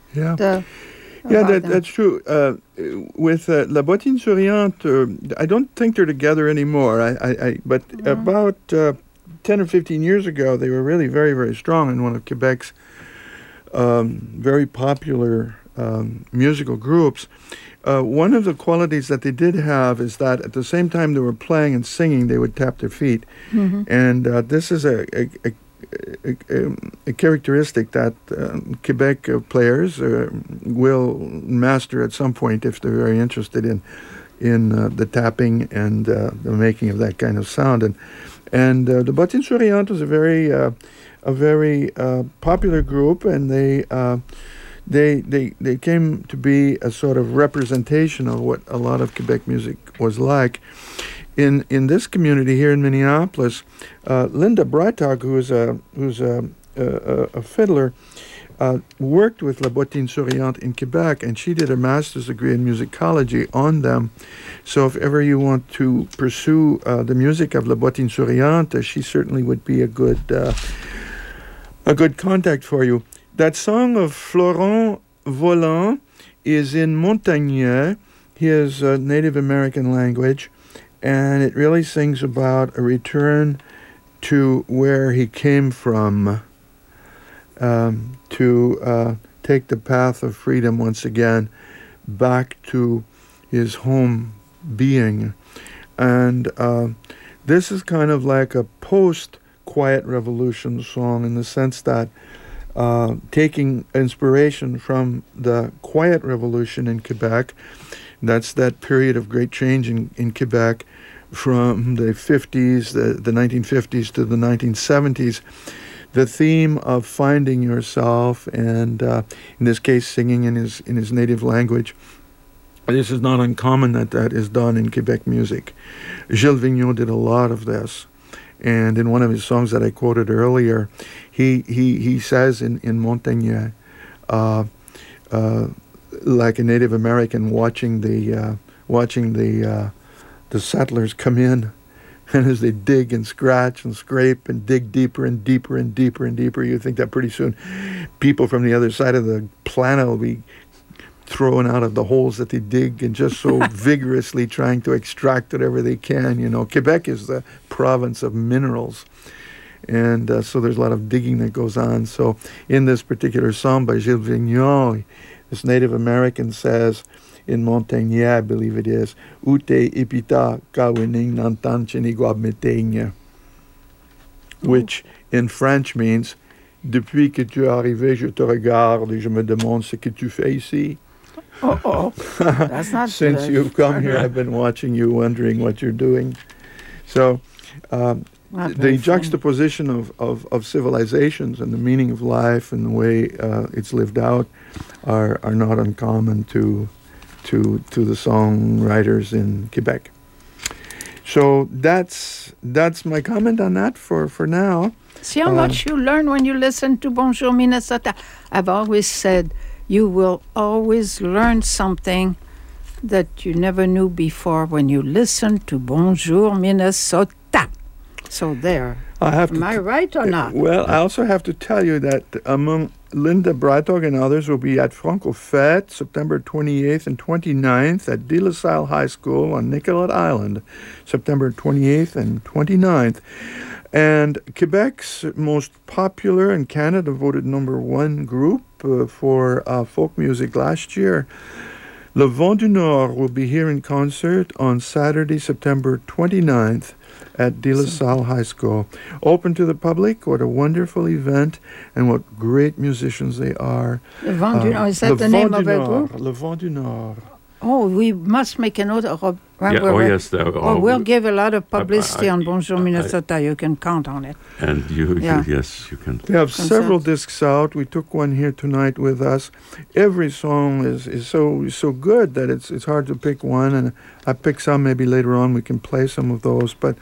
that's true. With La Bottine Souriante, I don't think they're together anymore. But about 10 or 15 years ago, they were really very, very strong in one of Quebec's very popular musical groups. One of the qualities that they did have is that at the same time they were playing and singing, they would tap their feet. Mm-hmm. And this is a characteristic that Quebec players will master at some point if they're very interested in the tapping and the making of that kind of sound. And the Bottine Souriante was a very popular group, and they came to be a sort of representation of what a lot of Quebec music was like. In this community here in Minneapolis, Linda Breitog, who's a fiddler, worked with La Bottine Souriante in Quebec, and she did a master's degree in musicology on them. So if ever you want to pursue the music of La Bottine Souriante, she certainly would be a good contact for you. That song of Florent Volant is in Montagnais, his Native American language, and it really sings about a return to where he came from, to take the path of freedom once again back to his home being. And this is kind of like a post-Quiet Revolution song in the sense that taking inspiration from the Quiet Revolution in Quebec, that's that period of great change in Quebec from the 50s, the 1950s to the 1970s, the theme of finding yourself and, in this case, singing in his native language. This is not uncommon that is done in Quebec music. Gilles Vigneault did a lot of this. And in one of his songs that I quoted earlier, he says in Montagnais, like a Native American watching the settlers come in, and as they dig and scratch and scrape and dig deeper and deeper and deeper and deeper, you think that pretty soon people from the other side of the planet will be thrown out of the holes that they dig and just so vigorously trying to extract whatever they can. You know, Quebec is the province of minerals, and so there's a lot of digging that goes on. So in this particular song by Gilles Vigneault, this Native American says, in Montagnais, I believe it is, Ute ipita kawining nantan chiniguab meteigne, which in French means, depuis que tu es arrivé, je te regarde et je me demande ce que tu fais ici. That's not Since you've come here, I've been watching you, wondering what you're doing. So the juxtaposition of civilizations and the meaning of life and the way it's lived out are not uncommon to the songwriters in Quebec. So that's my comment on that for now. See how much you learn when you listen to Bonjour Minnesota. I've always said you will always learn something that you never knew before when you listen to Bonjour Minnesota. So there. Am I right or not? Well, I also have to tell you that among Linda Breitog and others will be at Franco Fête, September 28th and 29th at De La Salle High School on Nicollet Island, September 28th and 29th. And Quebec's most popular and Canada voted #1 group for folk music last year, Le Vent du Nord, will be here in concert on Saturday, September 29th at De La Salle High School. Open to the public. What a wonderful event, and what great musicians they are. Le Vent du Nord, is that the name of a group? Le Vent du Nord. Oh, we must make a note of yes. We'll give a lot of publicity on Bonjour Minnesota. You can count on it. And yes, you can. We have several discs out. We took one here tonight with us. Every song is so good that it's hard to pick one. And I picked some. Maybe later on we can play some of those. But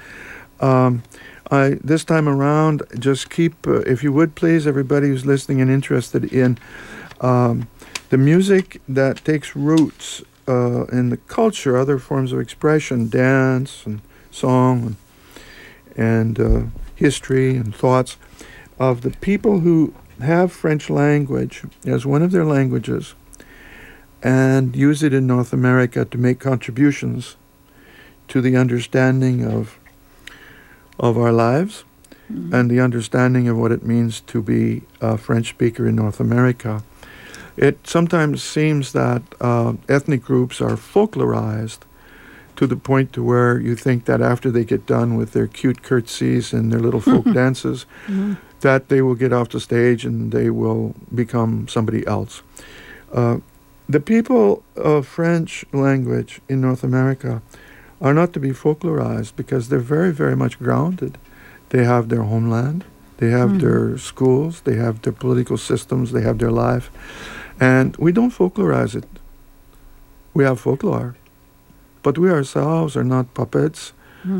this time around, just keep, if you would please, everybody who's listening and interested in the music that takes roots in the culture, other forms of expression, dance and song and history and thoughts of the people who have French language as one of their languages and use it in North America to make contributions to the understanding of our lives and the understanding of what it means to be a French speaker in North America. It sometimes seems that ethnic groups are folklorized to the point to where you think that after they get done with their cute curtsies and their little folk dances, that they will get off the stage and they will become somebody else. The people of French language in North America are not to be folklorized because they're very, very much grounded. They have their homeland, they have their schools, they have their political systems, they have their life. And we don't folklorize it. We have folklore. But we ourselves are not puppets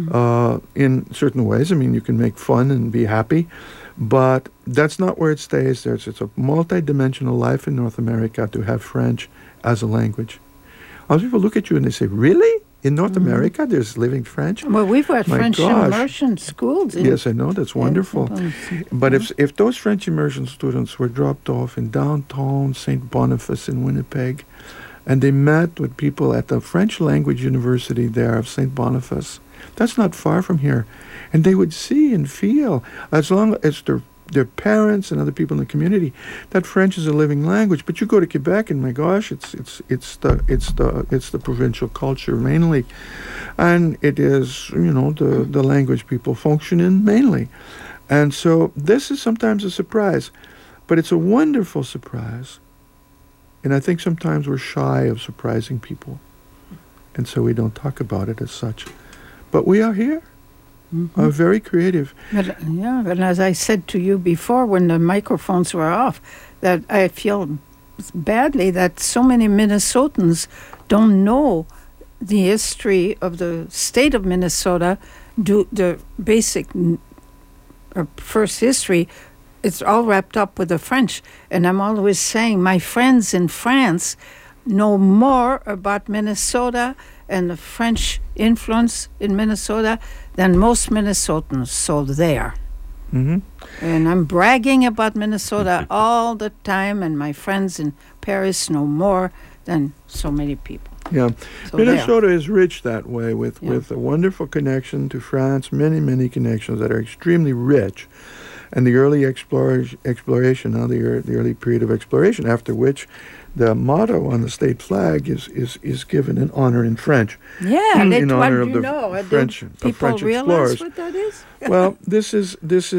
in certain ways. I mean, you can make fun and be happy, but that's not where it stays. It's a multi-dimensional life in North America to have French as a language. Other people look at you and they say, really? In North America, there's living French? Well, we've got My French gosh. immersion schools. Yes, I know. That's wonderful. But if those French immersion students were dropped off in downtown St. Boniface in Winnipeg, and they met with people at the French language university there of St. Boniface, that's not far from here, and they would see and feel, as long as their parents and other people in the community, that French is a living language. But you go to Quebec, and my gosh, it's the provincial culture mainly, and it is the language people function in mainly, and so this is sometimes a surprise, but it's a wonderful surprise, and I think sometimes we're shy of surprising people, and so we don't talk about it as such, but we are here. Are very creative. But, and as I said to you before when the microphones were off, that I feel badly that so many Minnesotans don't know the history of the state of Minnesota, the basic first history. It's all wrapped up with the French. And I'm always saying my friends in France know more about Minnesota and the French influence in Minnesota than most Minnesotans, so there. And I'm bragging about Minnesota all the time, and my friends in Paris know more than so many people. Yeah, So Minnesota is rich that way with a wonderful connection to France, many connections that are extremely rich. And the early exploration, the early period of exploration, after which the motto on the state flag is given in honor in French. Yeah, in honor of the French French people realize explorers. what that is? Well, this is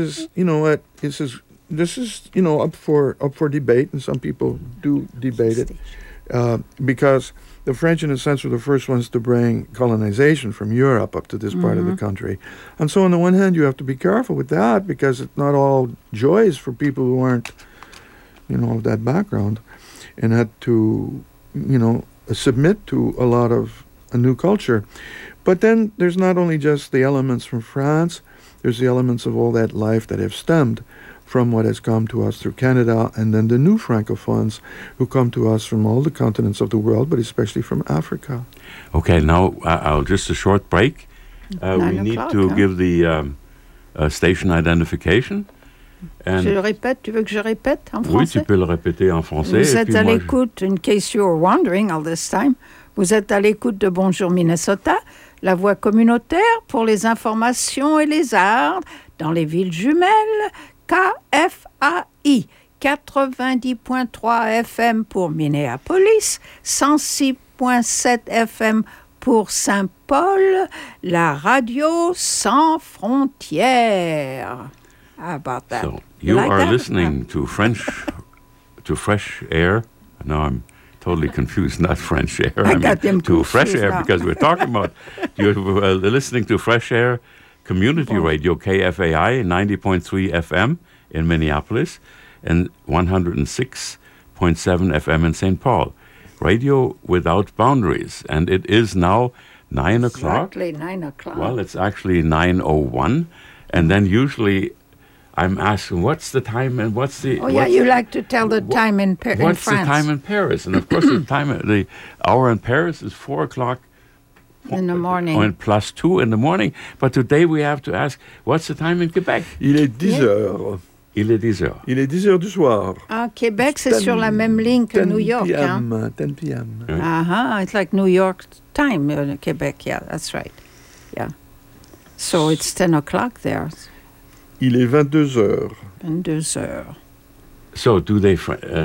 up for debate, and some people do debate it because the French, in a sense, were the first ones to bring colonization from Europe up to this part of the country. And so on the one hand, you have to be careful with that because it's not all joys for people who aren't, of that background and had to, submit to a lot of a new culture. But then there's not only just the elements from France, there's the elements of all that life that have stemmed from what has come to us through Canada, and then the new Francophones who come to us from all the continents of the world, but especially from Africa. Okay, now I'll just a short break. We need to give the station identification. And Je le répète, tu veux que je répète en français? Oui, tu peux le répéter en français. Vous êtes à l'écoute, in case you were wondering all this time, vous êtes à l'écoute de Bonjour Minnesota, la voix communautaire pour les informations et les arts dans les villes jumelles, KFAI, 90.3 FM pour Minneapolis, 106.7 FM pour Saint-Paul, la radio sans frontières. How about that? So you like are that? listening to Fresh Air. Now I'm totally confused. Not French Air. I got them to Fresh confused Air now. because we're talking about you're listening to Fresh Air Community Radio KFAI 90.3 FM in Minneapolis and 106.7 FM in St. Paul. Radio without boundaries, and it is now 9 o'clock. Exactly 9 o'clock. Well, it's actually 9:01, and then usually I'm asking, what's the time and what's the... Oh, yeah, you like to tell the time in France. What's the time in Paris? And of course, the hour in Paris is 4 o'clock in the morning. And plus 2 in the morning. But today we have to ask, what's the time in Quebec? Il est 10 heures. Il est 10 heures. Il est 10 heures du soir. Ah, Québec, c'est sur la même ligne que New York. 10 hein? p.m. It's like New York time, Quebec. Yeah, that's right. Yeah. So it's 10 o'clock there. Il est 22 heures. 22 heures. So do they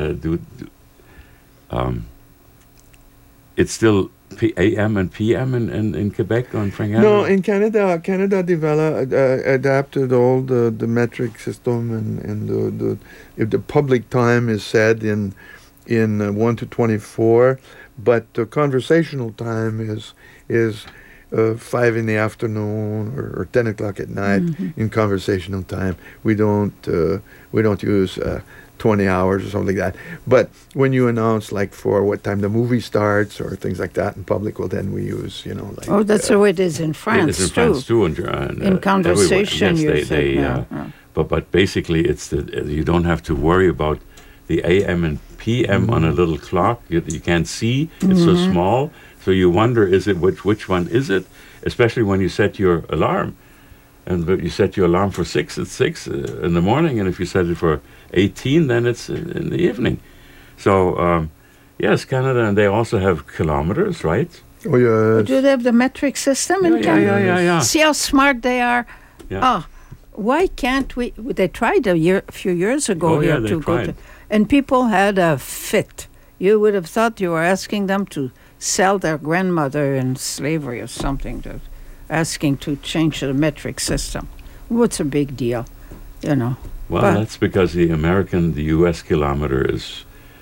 it's still AM and PM in Quebec on Fringant? No, in Canada developed adapted all the metric system and if the public time is said in 1 to 24, but the conversational time is 5 in the afternoon or 10 o'clock at night in conversational time. We don't use 20 hours or something like that. But when you announce like for what time the movie starts or things like that in public, well, then we use, like... Oh, that's the way it is in France, It is in France, too. And, in conversation, yes, But basically, it's you don't have to worry about the AM and PM on a little clock. You can't see. It's so small. So you wonder, which one is it? Especially when you set your alarm. And you set your alarm for 6 in the morning, and if you set it for 18, then it's in the evening. So, yes, Canada, and they also have kilometers, right? Oh, yes. Do they have the metric system in Canada? Yeah. See how smart they are? Yeah. Why can't we? They tried a few years ago they to go tried. to, and people had a fit. You would have thought you were asking them to sell their grandmother in slavery or something, asking to change the metric system. What's a big deal, Well, that's because the U.S. kilometer is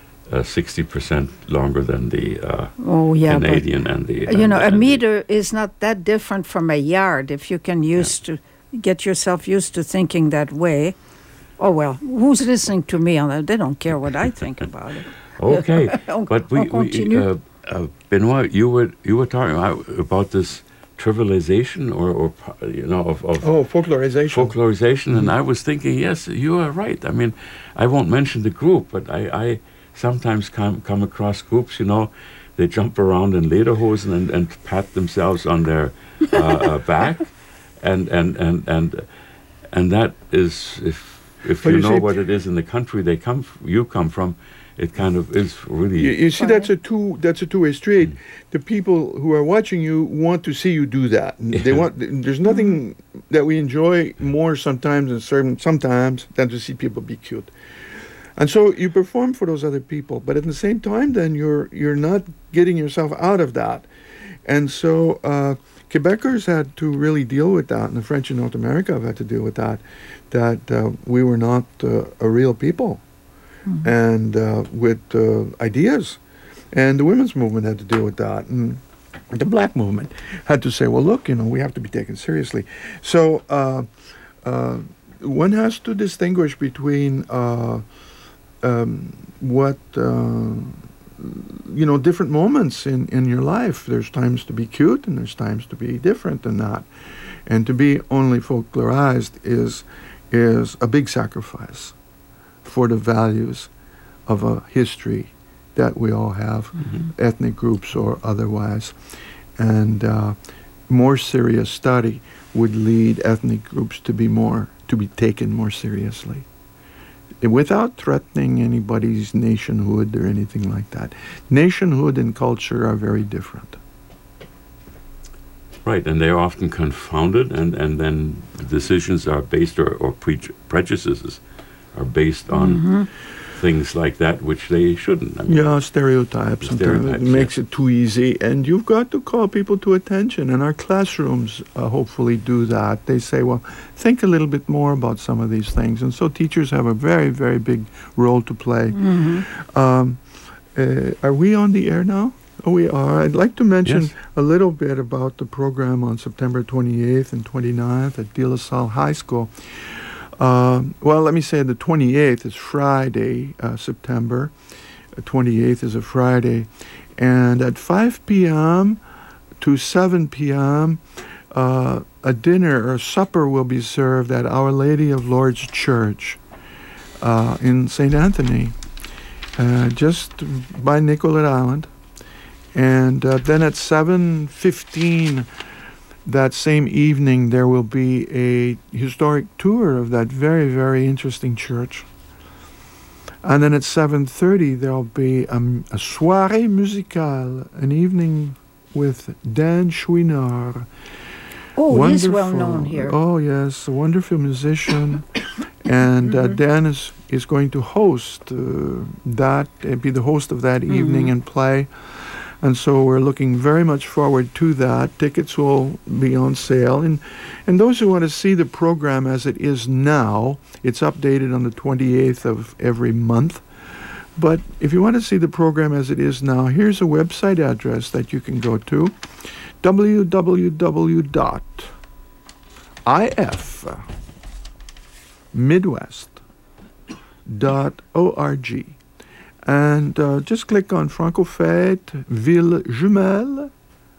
60% longer than the Canadian and the... a meter is not that different from a yard if you can get yourself used to thinking that way. Oh, well, who's listening to me on that? They don't care what I think about it. Okay, but we Benoit, you were talking about this trivialization or folklorization. Folklorization, and I was thinking, yes, you are right. I mean, I won't mention the group, but I sometimes come across groups. They jump around in lederhosen and pat themselves on their back, and that is if you know what it is in the country you come from. It kind of is really... You see, that's a two-way street. The people who are watching you want to see you do that. They want. There's nothing that we enjoy more sometimes than to see people be cute. And so you perform for those other people, but at the same time, then you're not getting yourself out of that. And so Quebecers had to really deal with that, and the French in North America have had to deal with that we were not a real people. And with ideas. And the women's movement had to deal with that. And the black movement had to say, well, look, we have to be taken seriously. So one has to distinguish between different moments in your life. There's times to be cute and there's times to be different than that. And to be only folklorized is a big sacrifice for the values of a history that we all have, ethnic groups or otherwise. And more serious study would lead ethnic groups to be taken more seriously, without threatening anybody's nationhood or anything like that. Nationhood and culture are very different. Right, and they're often confounded, and then decisions are based or prejudices are based on things like that, which they shouldn't. Stereotypes. Sometimes it makes it too easy, and you've got to call people to attention, and our classrooms hopefully do that. They say, well, think a little bit more about some of these things, and so teachers have a very, very big role to play. Are we on the air now? Oh, we are. I'd like to mention a little bit about the program on September 28th and 29th at De La Salle High School. Well, let me say the 28th is Friday, September. 28th is a Friday. And at 5 p.m. to 7 p.m., a dinner or supper will be served at Our Lady of Lourdes Church in St. Anthony, just by Nicollet Island. And then at 7:15 that same evening, there will be a historic tour of that very, very interesting church. And then at 7:30, there'll be a soirée musicale, an evening with Dan Chouinard. Oh, he's well known here. Oh, yes, a wonderful musician. And Dan is going to host be the host of that evening and play. And so we're looking very much forward to that. Tickets will be on sale. And those who want to see the program as it is now, it's updated on the 28th of every month. But if you want to see the program as it is now, here's a website address that you can go to, www.ifmidwest.org. And just click on Francofête Ville Jumelle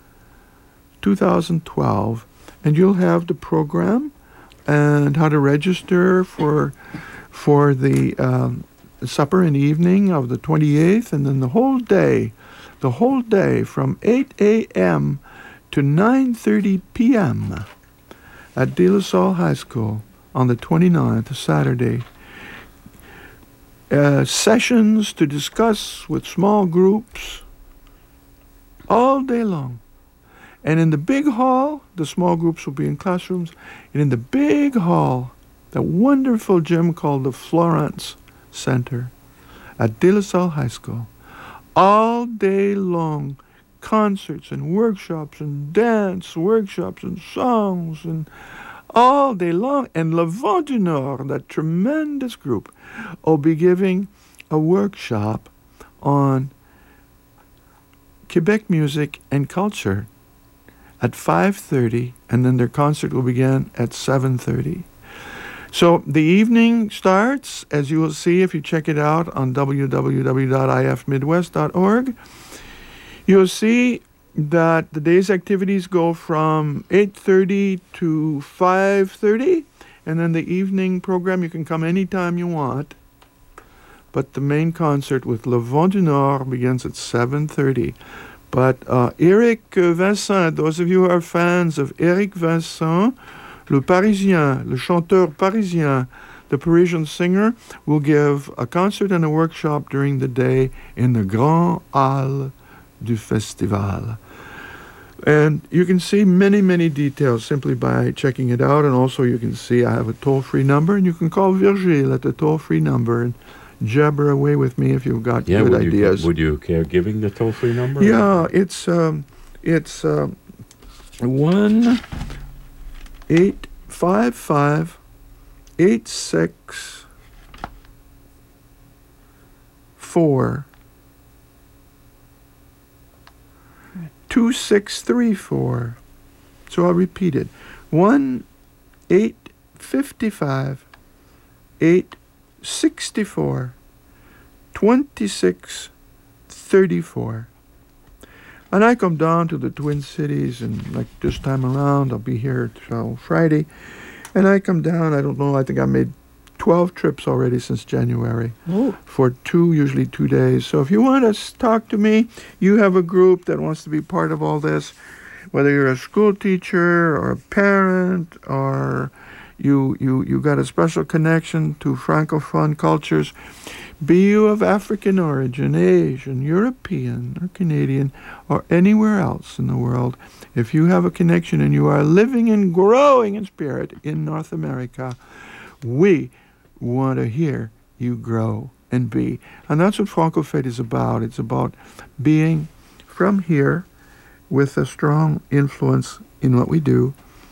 2012, and you'll have the program and how to register for the supper and evening of the 28th, and then the whole day from 8 a.m. to 9:30 p.m. at De La Salle High School on the 29th, Saturday. Sessions to discuss with small groups all day long. And in the big hall, the small groups will be in classrooms. And in the big hall, the wonderful gym called the Florence Center at De La Salle High School, all day long, concerts and workshops and dance workshops and songs and all day long. And Le Vent du Nord, that tremendous group, will be giving a workshop on Quebec music and culture at 5:30, and then their concert will begin at 7:30. So the evening starts, as you will see if you check it out on www.ifmidwest.org. You'll see that the day's activities go from 8:30 to 5:30, and then the evening program, you can come anytime you want. But the main concert with Le Vent du Nord begins at 7:30. But Eric Vincent, those of you who are fans of Eric Vincent, le Parisien, le chanteur parisien, the Parisian singer, will give a concert and a workshop during the day in the Grand Hall du Festival. And you can see many, many details simply by checking it out. And also you can see I have a toll-free number, and you can call Virgile at the toll-free number and jabber away with me if you've got good ideas. Would you care giving the toll-free number? Yeah, it's 1-855-864-2634. So I'll repeat it. 1-855-864-2634. And I come down to the Twin Cities, and like this time around, I'll be here till Friday. And I come down, I don't know, I think I made 12 trips already since January. Ooh. For usually 2 days. So if you want to talk to me, you have a group that wants to be part of all this, whether you're a school teacher or a parent, or you got a special connection to Francophone cultures, be you of African origin, Asian, European, or Canadian, or anywhere else in the world, if you have a connection and you are living and growing in spirit in North America, we want to hear you grow and be. And that's what Francofête is about. It's about being from here with a strong influence in what we do,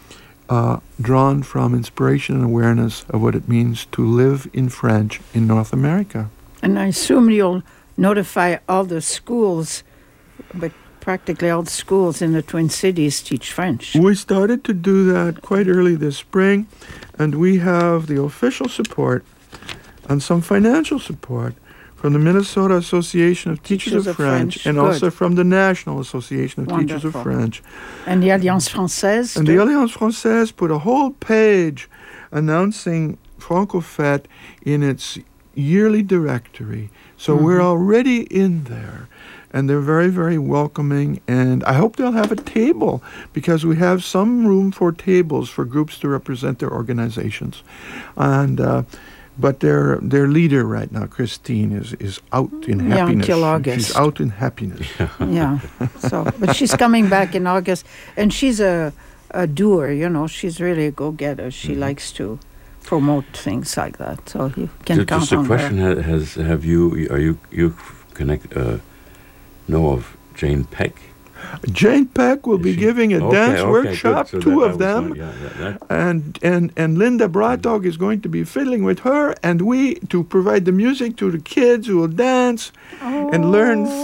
drawn from inspiration and awareness of what it means to live in French in North America. And I assume you'll notify all the schools, but practically all the schools in the Twin Cities teach French. We started to do that quite early this spring, and we have the official support and some financial support from the Minnesota Association of Teachers of French, and also from the National Association of Teachers of French. And the Alliance Française. And the Alliance Française put a whole page announcing Francofête in its yearly directory. So we're already in there. And they're very, very welcoming. And I hope they'll have a table, because we have some room for tables for groups to represent their organizations. And but their leader right now, Christine, is out in happiness. Until August. She's out in happiness. Yeah. So, but she's coming back in August, and she's a doer. You know, she's really a go-getter. She likes to promote things like that. So you can count on her. Just a question: you know of Jane Peck? Jane Peck will be giving a dance workshop, so two of them, and Linda Bradog is going to be fiddling with her, and we to provide the music to the kids who will dance and learn folk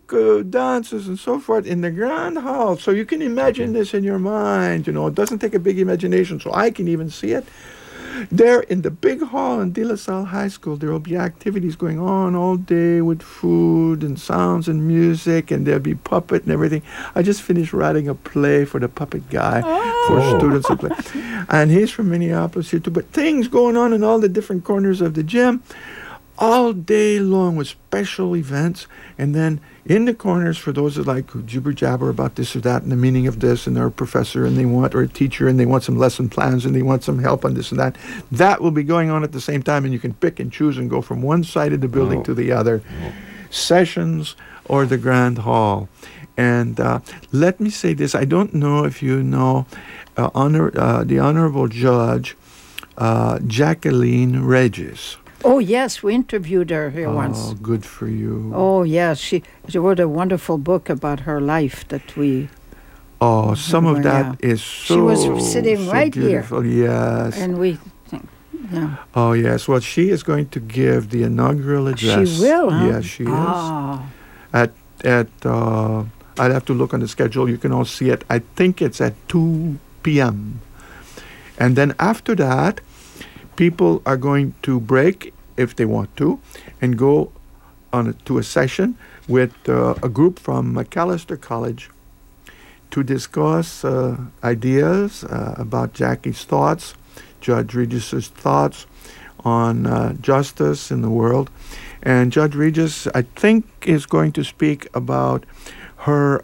dances and so forth in the Grand Hall. So you can imagine this in your mind. You know, it doesn't take a big imagination, so I can even see it. There in the big hall in De La Salle High School, there will be activities going on all day with food and sounds and music, and there'll be puppet and everything. I just finished writing a play for the puppet guy for students to play. And he's from Minneapolis here too. But things going on in all the different corners of the gym all day long with special events. And then in the corners, for those that like who jibber jabber about this or that and the meaning of this, and they're a professor and they want, or a teacher, and they want some lesson plans and they want some help on this and that, that will be going on at the same time, and you can pick and choose and go from one side of the building to the other. Sessions or the Grand Hall. And let me say this, I don't know if you know the Honorable Judge Jacqueline Regis. Oh, yes, we interviewed her here once. Oh, good for you. Oh, yes, she wrote a wonderful book about her life that we... Oh, some of that is so She was sitting right beautiful. here. Yes. And we think, yeah. Oh, yes. Well, she is going to give the inaugural address. She will, huh? Yes, she is. I'd have to look on the schedule. You can all see it. I think it's at 2 p.m. And then after that, people are going to break, if they want to, and go to a session with a group from Macalester College to discuss ideas about Jackie's thoughts, Judge Regis's thoughts on justice in the world. And Judge Regis, I think, is going to speak about her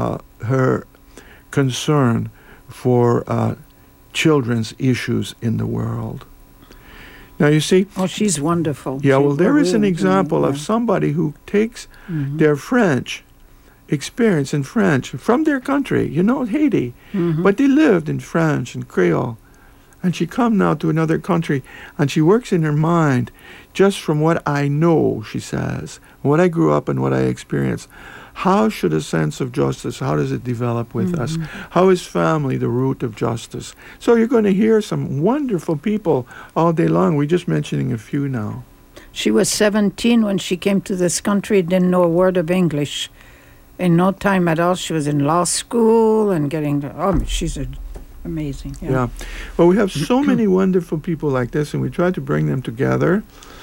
concern for children's issues in the world. Now, you see... Oh, she's wonderful. Yeah, well, there is an example of somebody who takes their French experience in French from their country, you know, Haiti, but they lived in French and Creole. And she come now to another country, and she works in her mind just from what I know, she says, what I grew up and what I experienced. How should a sense of justice, how does it develop with us? How is family the root of justice? So you're going to hear some wonderful people all day long. We're just mentioning a few now. She was 17 when she came to this country, didn't know a word of English. In no time at all, she was in law school and she's amazing. Yeah. Well, we have so many wonderful people like this, and we try to bring them together.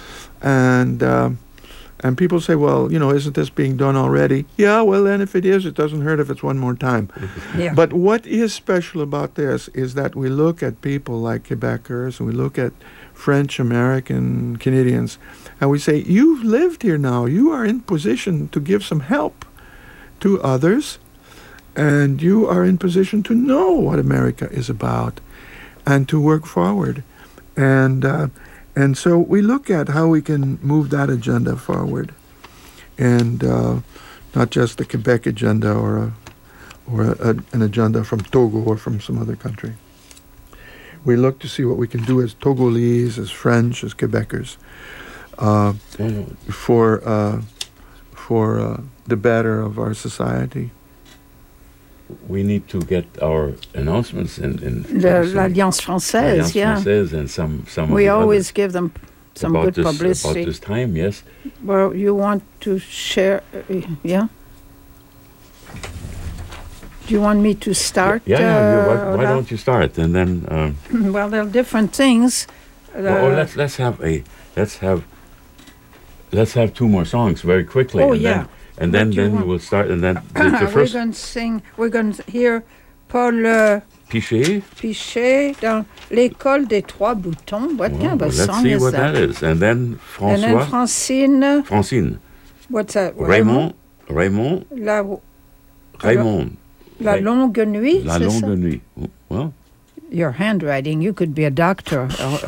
And people say, well, you know, isn't this being done already? Yeah, well, then if it is, it doesn't hurt if it's one more time. But what is special about this is that we look at people like Quebecers, and we look at French, American, Canadians, and we say, you've lived here now. You are in position to give some help to others, and you are in position to know what America is about and to work forward. And so we look at how we can move that agenda forward, and not just the Quebec agenda or an agenda from Togo or from some other country. We look to see what we can do as Togolese, as French, as Quebecers, for the better of our society. We need to get our announcements in l'Alliance Française, Française and some. We always give them some good publicity about this time. Yes. Well, you want to share? Yeah. Do you want me to start? Yeah. Why don't you start and then? Well, there are different things. Let's have two more songs very quickly. Oh, and yeah. Then, and then we will start, and then the first... We're going to hear Paul Pichet dans l'École des Trois Boutons. What kind of a let's song see is what that? that is. And then François... And then Francine. What's that? Raymond. La Longue Nuit, La Longue Nuit. Well... Your handwriting, you could be a doctor.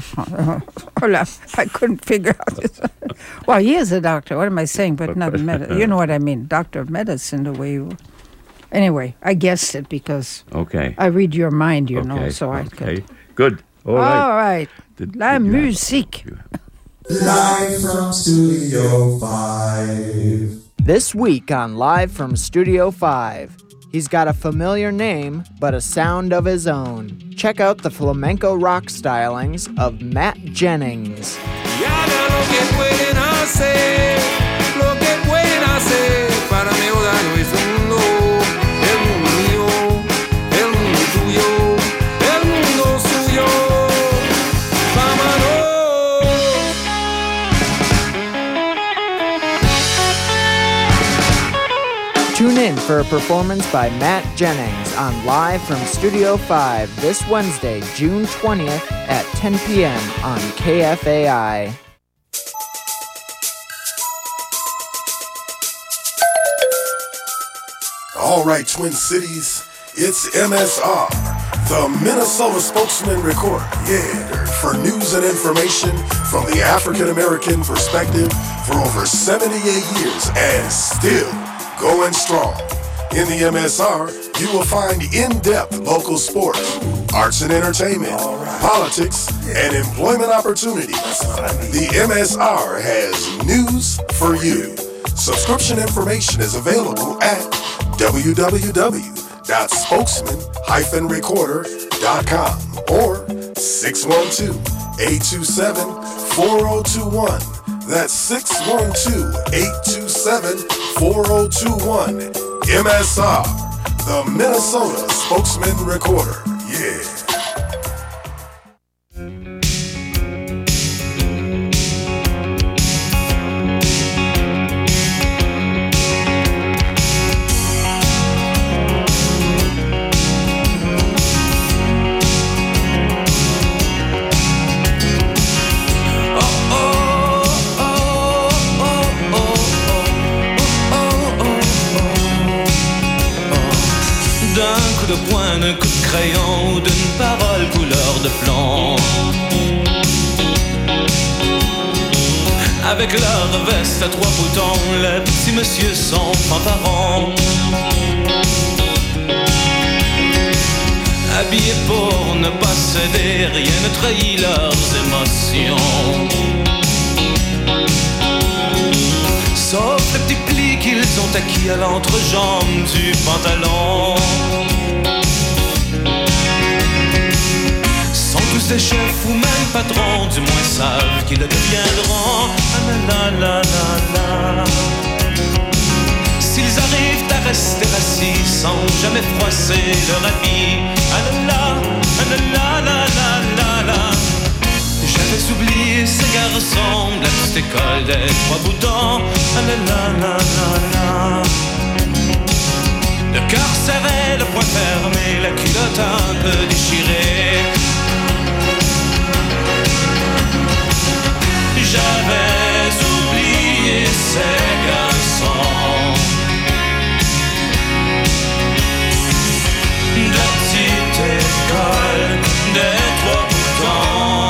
I couldn't figure out this. Well, he is a doctor. What am I saying? But not medicine. You know what I mean. Doctor of medicine, the way you... Anyway, I guessed it because I read your mind, you know. So I could. Good. All right. La musique. Live from Studio 5. This week on Live from Studio 5. He's got a familiar name, but a sound of his own. Check out the flamenco rock stylings of Matt Jennings. Ya lo que pueden hacer, para mí for a performance by Matt Jennings on Live from Studio 5 this Wednesday, June 20th at 10 p.m. on KFAI. All right, Twin Cities, it's MSR, the Minnesota Spokesman Recorder. Yeah, for news and information from the African American perspective for over 78 years and still going strong. In the MSR, you will find in-depth local sports, arts and entertainment, politics, and employment opportunities. The MSR has news for you. Subscription information is available at www.spokesman-recorder.com or 612-827-4021. That's 612-827-4021. MSR, the Minnesota Spokesman Recorder. Yeah. D'un coup de crayon ou d'une parole couleur de plomb. Avec leur veste à 3 boutons, les petits messieurs sont fanfarons. Habillés pour ne pas céder, rien ne trahit leurs émotions. Sauf les petits plis qu'ils ont acquis à l'entrejambe du pantalon. Sont tous des chefs ou même patrons, du moins savent qu'ils le deviendront. Ah la la la la. S'ils arrivent à rester assis sans jamais froisser leur habit. Ah la la, ah la la la la la la. J'avais oublié ces garçons de la petite école des 3 boutons. Ah la la la la la. Le cœur serré, le poing fermé, la culotte un peu déchirée. J'avais oublié ces garçons de la petite école des 3 boutons.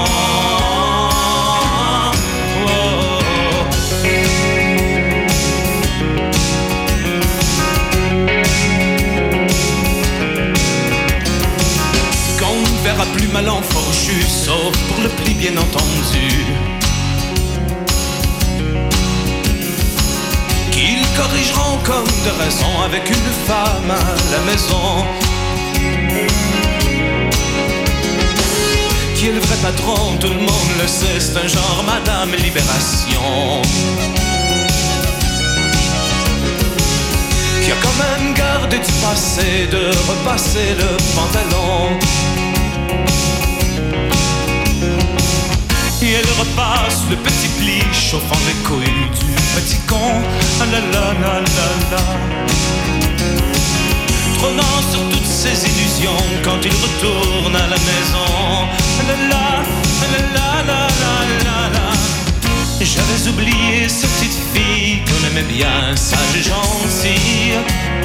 Plus mal enfourchu, sauf pour le pli bien entendu, qu'ils corrigeront comme de raison avec une femme à la maison, qui est le vrai patron, tout le monde le sait, c'est un genre Madame Libération, qui a quand même gardé du passé de repasser le pantalon. Et elle repasse le petit pli chauffant les couilles du petit con. Ah la la la la la. Trônant sur toutes ses illusions quand il retourne à la maison. Ah la la, ah la la la la la la. J'avais oublié cette petite fille qu'on aimait bien, sage et gentille.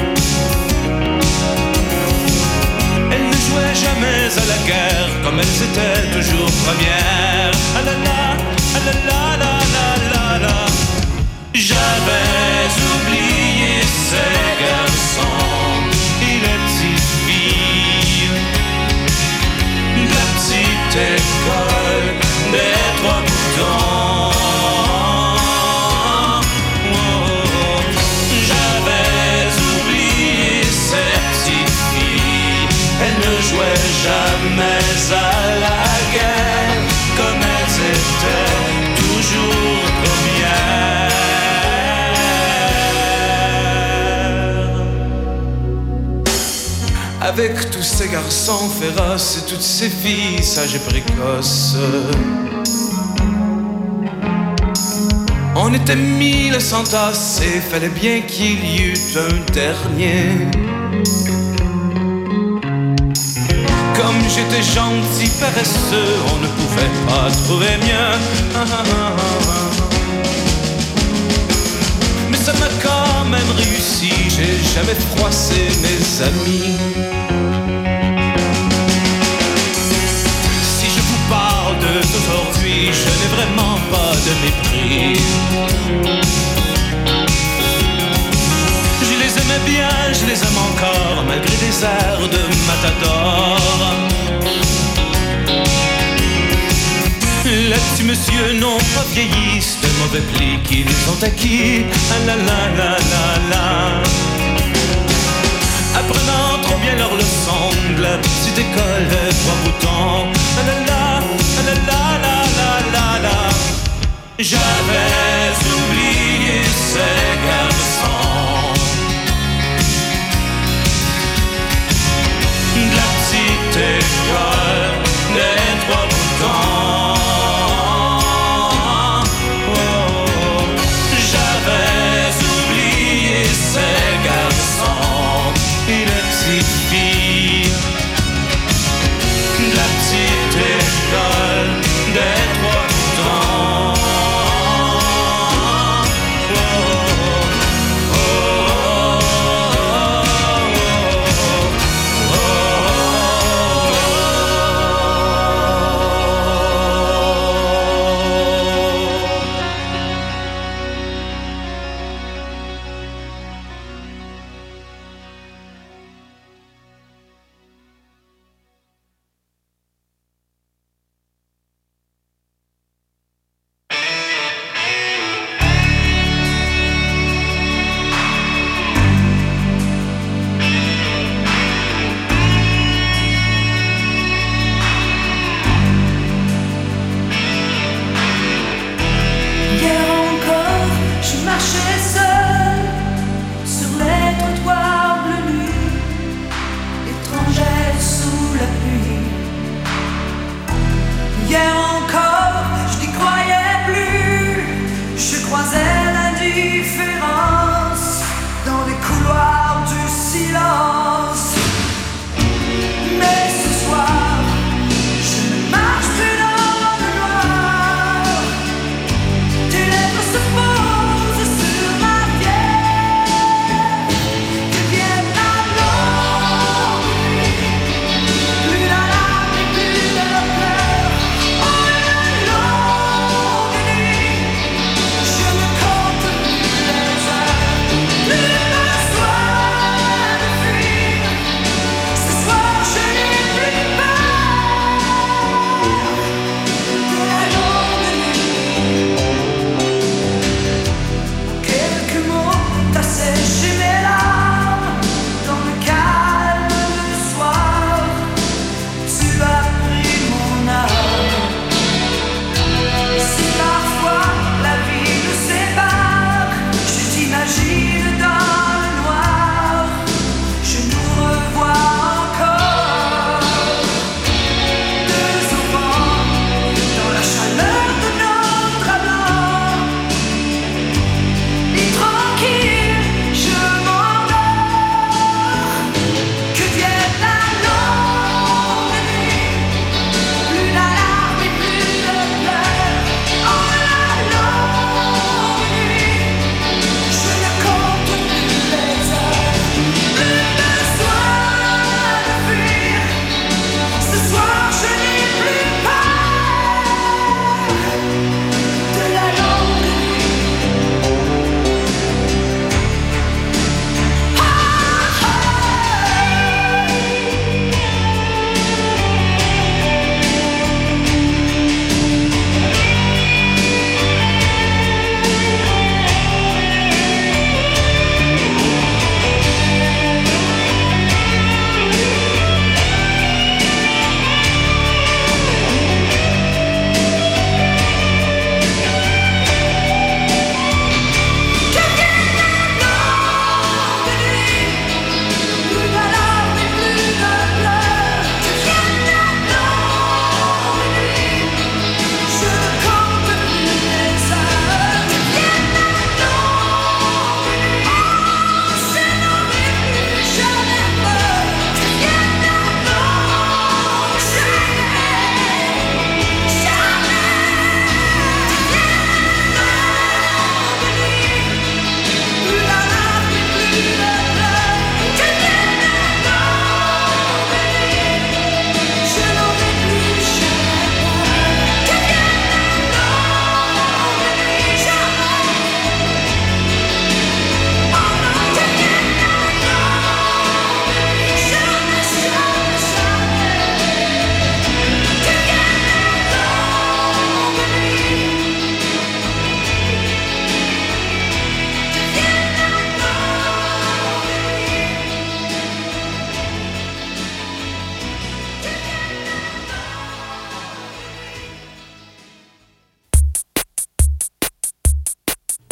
Elles ne jouaient jamais à la guerre, comme elles étaient toujours premières. Ah la la, ah la la la la la la. J'avais oublié ces garçons et les petites filles de la petite école des 3 boutons. Oh, j'avais oublié ces petites filles. Elles ne jouaient jamais à la guerre, comme elles étaient toujours premières. Avec tous ces garçons féroces et toutes ces filles sages et précoces, On était 1000 à s'entasser, fallait bien qu'il y eût un dernier. Comme j'étais gentil, paresseux, on ne pouvait pas trouver mieux. Mais ça m'a quand même réussi, j'ai jamais froissé mes amis. Si je vous parle d'aujourd'hui, je n'ai vraiment pas de mépris. Je les aimais bien, je les aime encore, malgré des airs de matador. Les petits messieurs n'ont pas vieilli, c'est un mauvais pli qu'ils ont acquis. Ah la la la la la. Apprenant trop bien leur leçon de la petite école de trois boutons. Ah la la, ah la la la la la la. J'avais oublié ces garçons de la petite école des trois boutons. La petite école des trois boutons.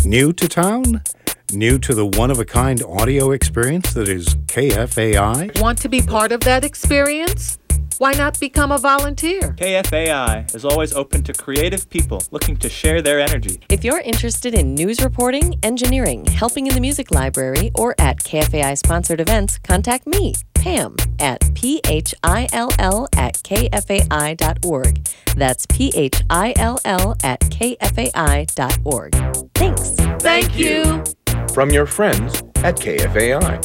New to town? New to the one-of-a-kind audio experience that is KFAI? Want to be part of that experience? Why not become a volunteer? KFAI is always open to creative people looking to share their energy. If you're interested in news reporting, engineering, helping in the music library, or at KFAI-sponsored events, contact me, Pam, at phill@kfai.org. That's phill@kfai.org. Thanks. Thank you. From your friends at KFAI.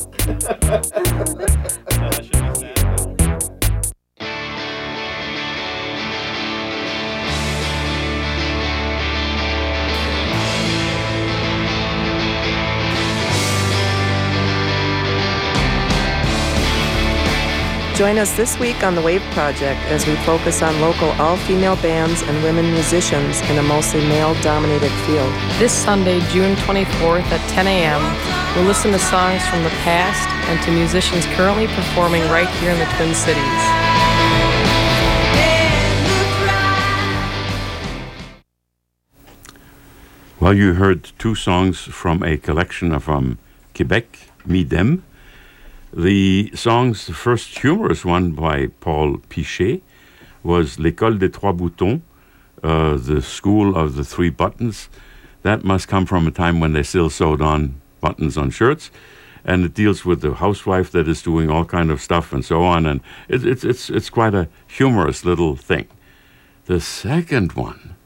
Join us this week on the WAVE Project as we focus on local all-female bands and women musicians in a mostly male-dominated field. This Sunday, June 24th at 10 a.m., we'll listen to songs from the past and to musicians currently performing right here in the Twin Cities. Well, you heard two songs from a collection from Quebec, Midem. The song's first humorous one by Paul Pichet was L'École des Trois Boutons, the School of the Three Buttons. That must come from a time when they still sewed on buttons on shirts, and it deals with the housewife that is doing all kind of stuff and so on, and it's quite a humorous little thing. The second one,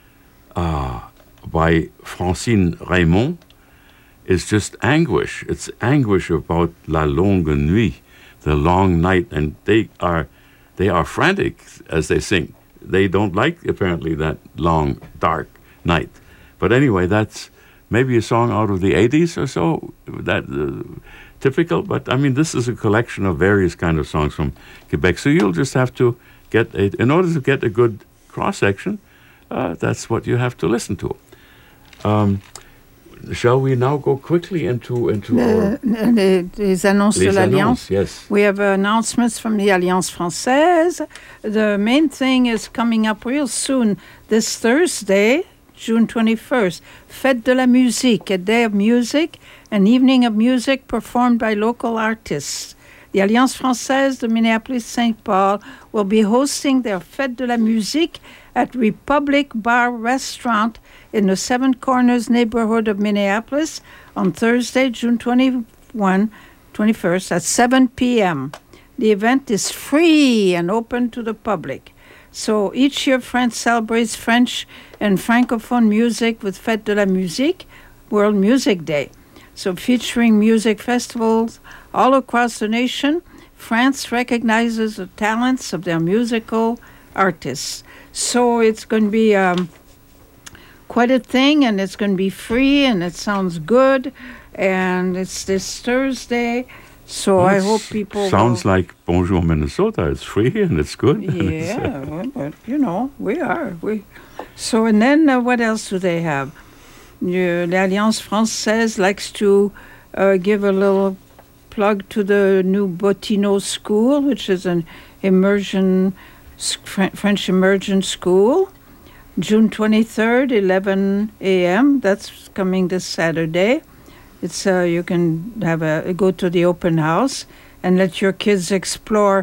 by Francine Raymond, is just anguish. It's anguish about la longue nuit, the long night, and they are frantic as they sing. They don't like, apparently, that long, dark night. But anyway, that's maybe a song out of the 80s or so, that typical. But, I mean, this is a collection of various kind of songs from Quebec. So you'll just have to in order to get a good cross-section, that's what you have to listen to. Shall we now go quickly into les annonces de l'Alliance? Yes. We have announcements from the Alliance Française. The main thing is coming up real soon, this Thursday, June 21st, Fête de la Musique, a day of music, an evening of music performed by local artists. The Alliance Française de Minneapolis-St. Paul will be hosting their Fête de la Musique at Republic Bar Restaurant in the Seven Corners neighborhood of Minneapolis on Thursday, June 21st at 7 p.m. The event is free and open to the public. So each year, France celebrates French and Francophone music with Fête de la Musique, World Music Day. So featuring music festivals all across the nation, France recognizes the talents of their musical artists. So it's going to be quite a thing, and it's going to be free, and it sounds good, and it's this Thursday. So well, I hope people sounds like Bonjour Minnesota. It's free and it's good. Yeah, but you know, So and then what else do they have? L'Alliance Française likes to give a little plug to the new Bottineau School, which is an French immersion school. June 23rd, 11 a.m. That's coming this Saturday. It's you can go to the open house and let your kids explore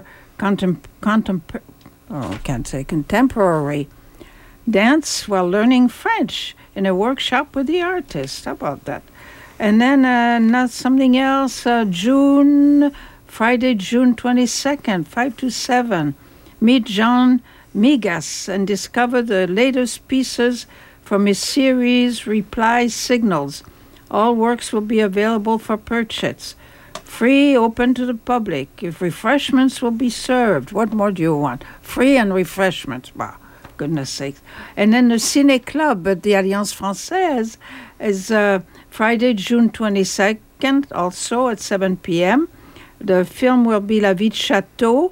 contemporary dance while learning French in a workshop with the artist. How about that? And then not something else. Friday, June 22nd, 5 to 7. Meet Jean Migas and discover the latest pieces from his series Reply Signals. All works will be available for purchase. Free, open to the public. If refreshments will be served, what more do you want? Free and refreshments. Bah, goodness sakes. And then the Ciné Club at the Alliance Française is Friday, June 22nd, also at 7 p.m. The film will be La Vie de Château,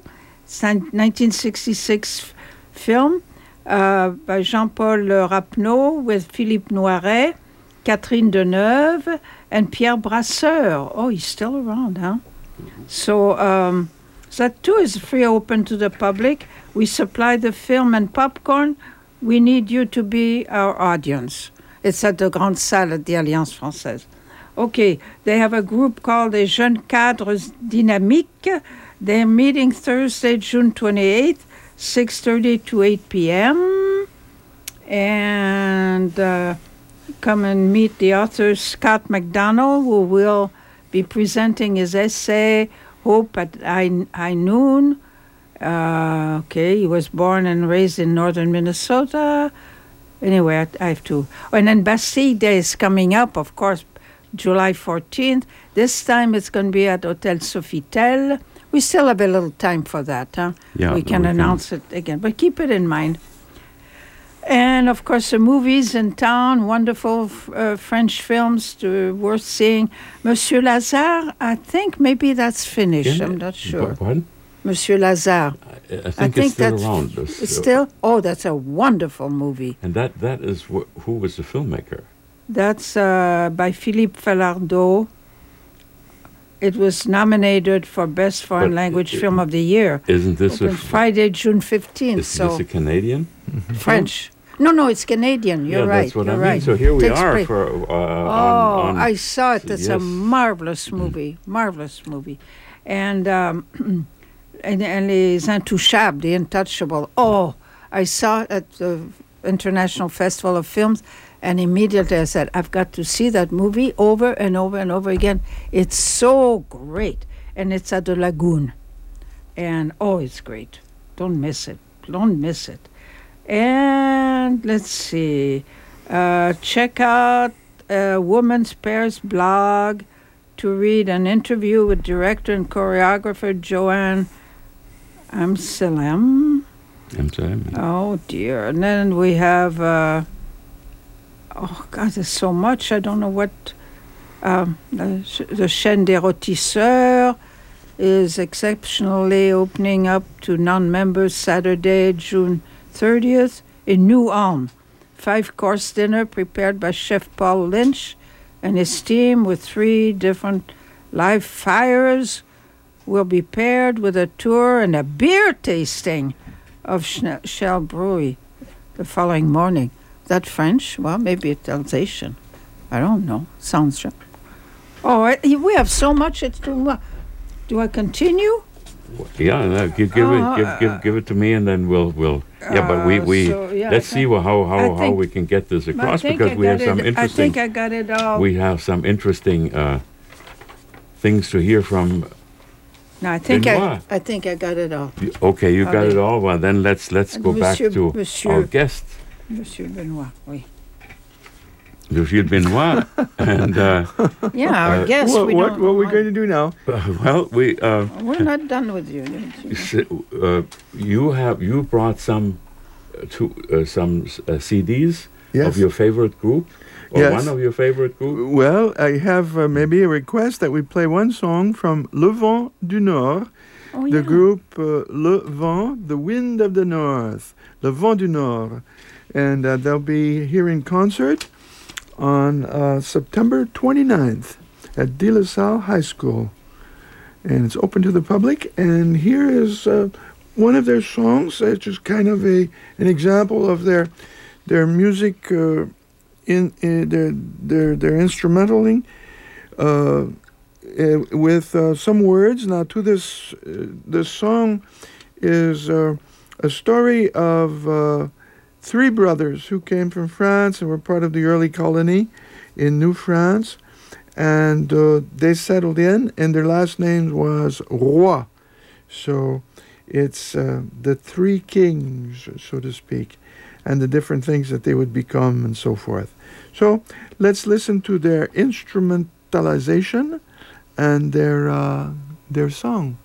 1966 film by Jean-Paul Rapneau with Philippe Noiret, Catherine Deneuve, and Pierre Brasseur. Oh, he's still around, huh? So that too is free, open to the public. We supply the film and popcorn. We need you to be our audience. It's at the Grande Salle at the Alliance Française. Okay, they have a group called the Jeunes Cadres Dynamiques. They're meeting Thursday, June 28th, 6:30 to 8 p.m. And come and meet the author, Scott McDonald, who will be presenting his essay, Hope at High Noon. Okay, he was born and raised in northern Minnesota. Anyway, I have to. And then Bastille Day is coming up, of course, July 14th. This time it's going to be at Hotel Sofitel. We still have a little time for that, huh? Yeah, we can announce it again, but keep it in mind. And, of course, the movies in town, wonderful French films worth seeing. Monsieur Lazare, I think maybe that's finished. I'm not sure. Pardon? Monsieur Lazare. I think it's still around. It's still? Oh, that's a wonderful movie. And that is who was the filmmaker? That's by Philippe Falardeau. It was nominated for Best Foreign Language Film of the Year. Isn't this Friday, June 15th. Is this a Canadian? French. No, it's Canadian. You're right. That's what You're I mean. right. So here we Takes are place. for. I saw it. It's a yes. marvelous movie. Marvelous movie, and Les Intouchables, The Untouchable. Oh, I saw it at the International Festival of Films, and immediately I said, I've got to see that movie over and over and over again. It's so great, and it's at the Lagoon, and it's great. Don't miss it. Don't miss it. And let's see, check out Woman's Pairs blog to read an interview with director and choreographer Joanne Amselem. Oh, dear. And then we have, God, there's so much. I don't know what. The Chaîne des Rôtisseurs is exceptionally opening up to non-members Saturday, June 30th in New Ulm. 5-course dinner prepared by Chef Paul Lynch and his team with 3 different live fires will be paired with a tour and a beer tasting of Shell Brewery the following morning. That French? Well, maybe it's Alsatian. I don't know. Sounds right. We have so much. It's too much. Do I continue? Yeah, give it to me, and then we'll. Yeah, but let's see how we can get this across, because we have some interesting. I think I got it all. We have some interesting things to hear from. No, I think I got it all. Okay, you got it all. Well, then let's go back to our guest, Monsieur Benoit. Oui. Monsieur Benoit, and our guest. What are we going to do now? We're not done with you. You brought some CDs of your favorite group, or one of your favorite group. Well, I have maybe a request that we play one song from Le Vent du Nord, the group Le Vent, the Wind of the North, Le Vent du Nord, and they'll be here in concert on September 29th at De La Salle High School. And it's open to the public. And here is one of their songs. It's just kind of an example of their music, their instrumentaling with some words. Now, to this song is a story of 3 brothers who came from France and were part of the early colony in New France. And they settled in, and their last name was Roy. So it's the 3 kings, so to speak, and the different things that they would become and so forth. So let's listen to their instrumentalization and their song.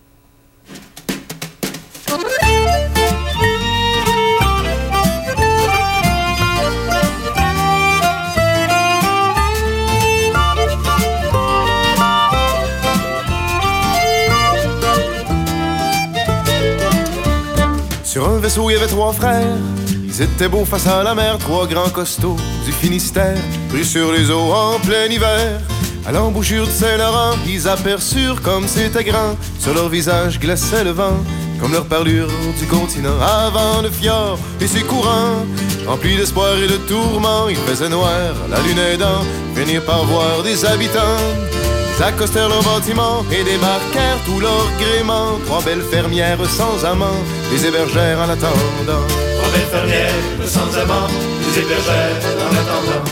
Sur un vaisseau, il y avait 3 frères. Ils étaient beaux face à la mer, 3 grands costauds du Finistère, pris sur les eaux en plein hiver. À l'embouchure du Saint-Laurent, ils aperçurent comme c'était grand. Sur leur visage glaçait le vent, comme leur parlure du continent. Avant le fjord et ses courants, Rempli d'espoir et de tourments, il faisait noir, la lune aidant, finir par voir des habitants. Ils accostèrent leur bâtiment et débarquèrent tout leur gréement. 3 belles fermières sans amants, les hébergèrent en attendant. 3 belles fermières sans amants, les hébergèrent en attendant.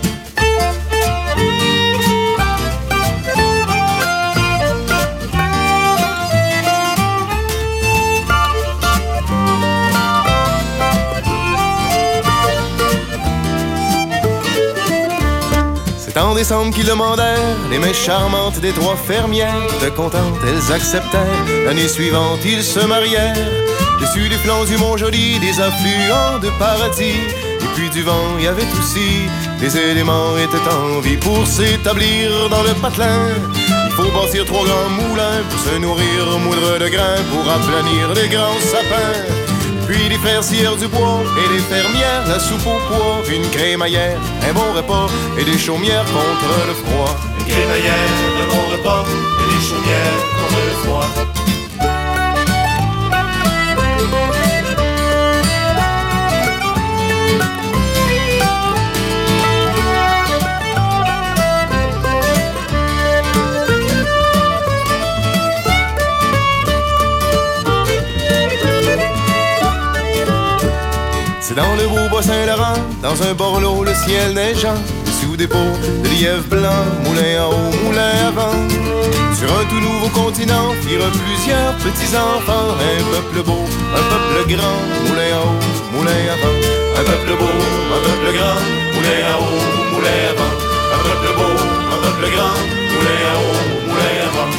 C'est en décembre qu'ils demandèrent les mains charmantes des 3 fermières. De contentes, elles acceptèrent. L'année suivante, ils se marièrent. Dessus les flancs du Mont-Joli, des affluents de paradis. Et puis du vent, il y avait aussi. Les éléments étaient en vie pour s'établir dans le patelin. Il faut bâtir 3 grands moulins pour se nourrir, moudre de grains pour aplanir les grands sapins. Puis les frères scièrent du bois et les fermières la soupe au pois. Une crémaillère, un bon repas et des chaumières contre le froid. Une crémaillère, un bon repas et des chaumières contre le froid. C'est dans le beau Bas-Saint-Laurent, dans un borloo, le ciel neigeant, sous des pots de lièvre blanc, moulin en haut, moulin avant. Sur un tout nouveau continent, firent plusieurs petits-enfants. Un peuple beau, un peuple grand, moulin en haut, moulin avant. Un peuple beau, un peuple grand, moulin en haut, moulin avant. Un peuple beau, un peuple grand, moulin en haut, moulin avant.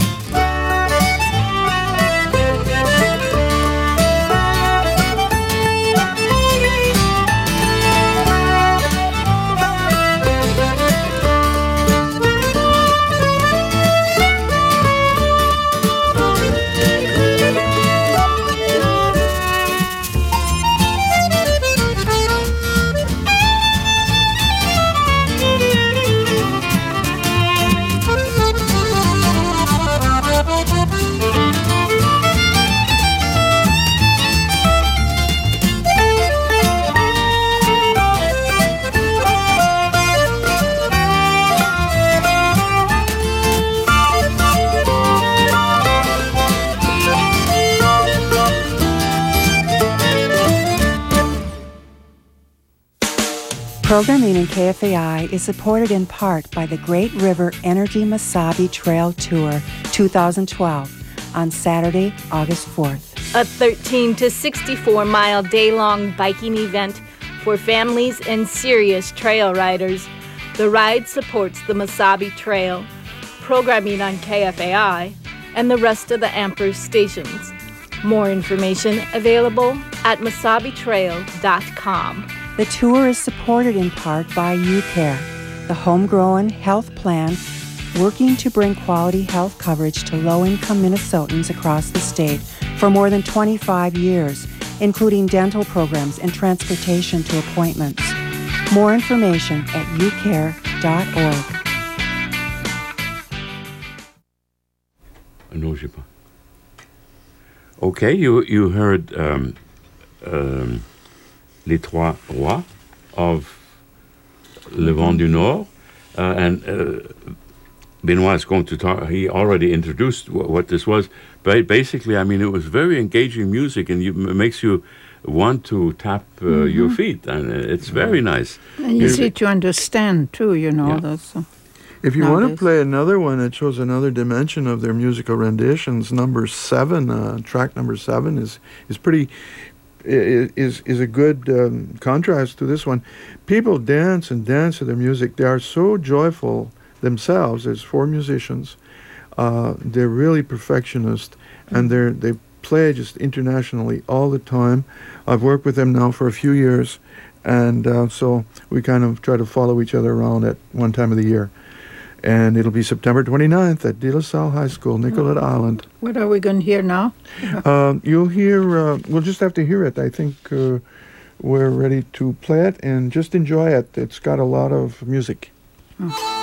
Programming in KFAI is supported in part by the Great River Energy Mesabi Trail Tour 2012 on Saturday, August 4th. A 13 to 64 mile day-long biking event for families and serious trail riders. The ride supports the Mesabi Trail, programming on KFAI, and the rest of the Ampers stations. More information available at mesabitrail.com. The tour is supported in part by UCare, the homegrown health plan working to bring quality health coverage to low-income Minnesotans across the state for more than 25 years, including dental programs and transportation to appointments. More information at ucare.org. Non, j'ai pas. Okay, you heard Les Trois Rois of Le Vent du Nord, and Benoit is going to talk. He already introduced what this was, but basically, I mean, it was very engaging music, and it makes you want to tap your feet, and it's very nice. And easy to understand too, you know. Yeah. That's, if you want to play another one that shows another dimension of their musical renditions, number 7, track number 7 is pretty. Is a good contrast to this one. People dance and dance to their music. They are so joyful themselves. There's 4 musicians. They're really perfectionist, and they play just internationally all the time. I've worked with them now for a few years, and so we kind of try to follow each other around at one time of the year. And it'll be September 29th at De La Salle High School, Nicollet Island. What are we going to hear now? You'll hear, we'll just have to hear it. I think we're ready to play it and just enjoy it. It's got a lot of music. Oh.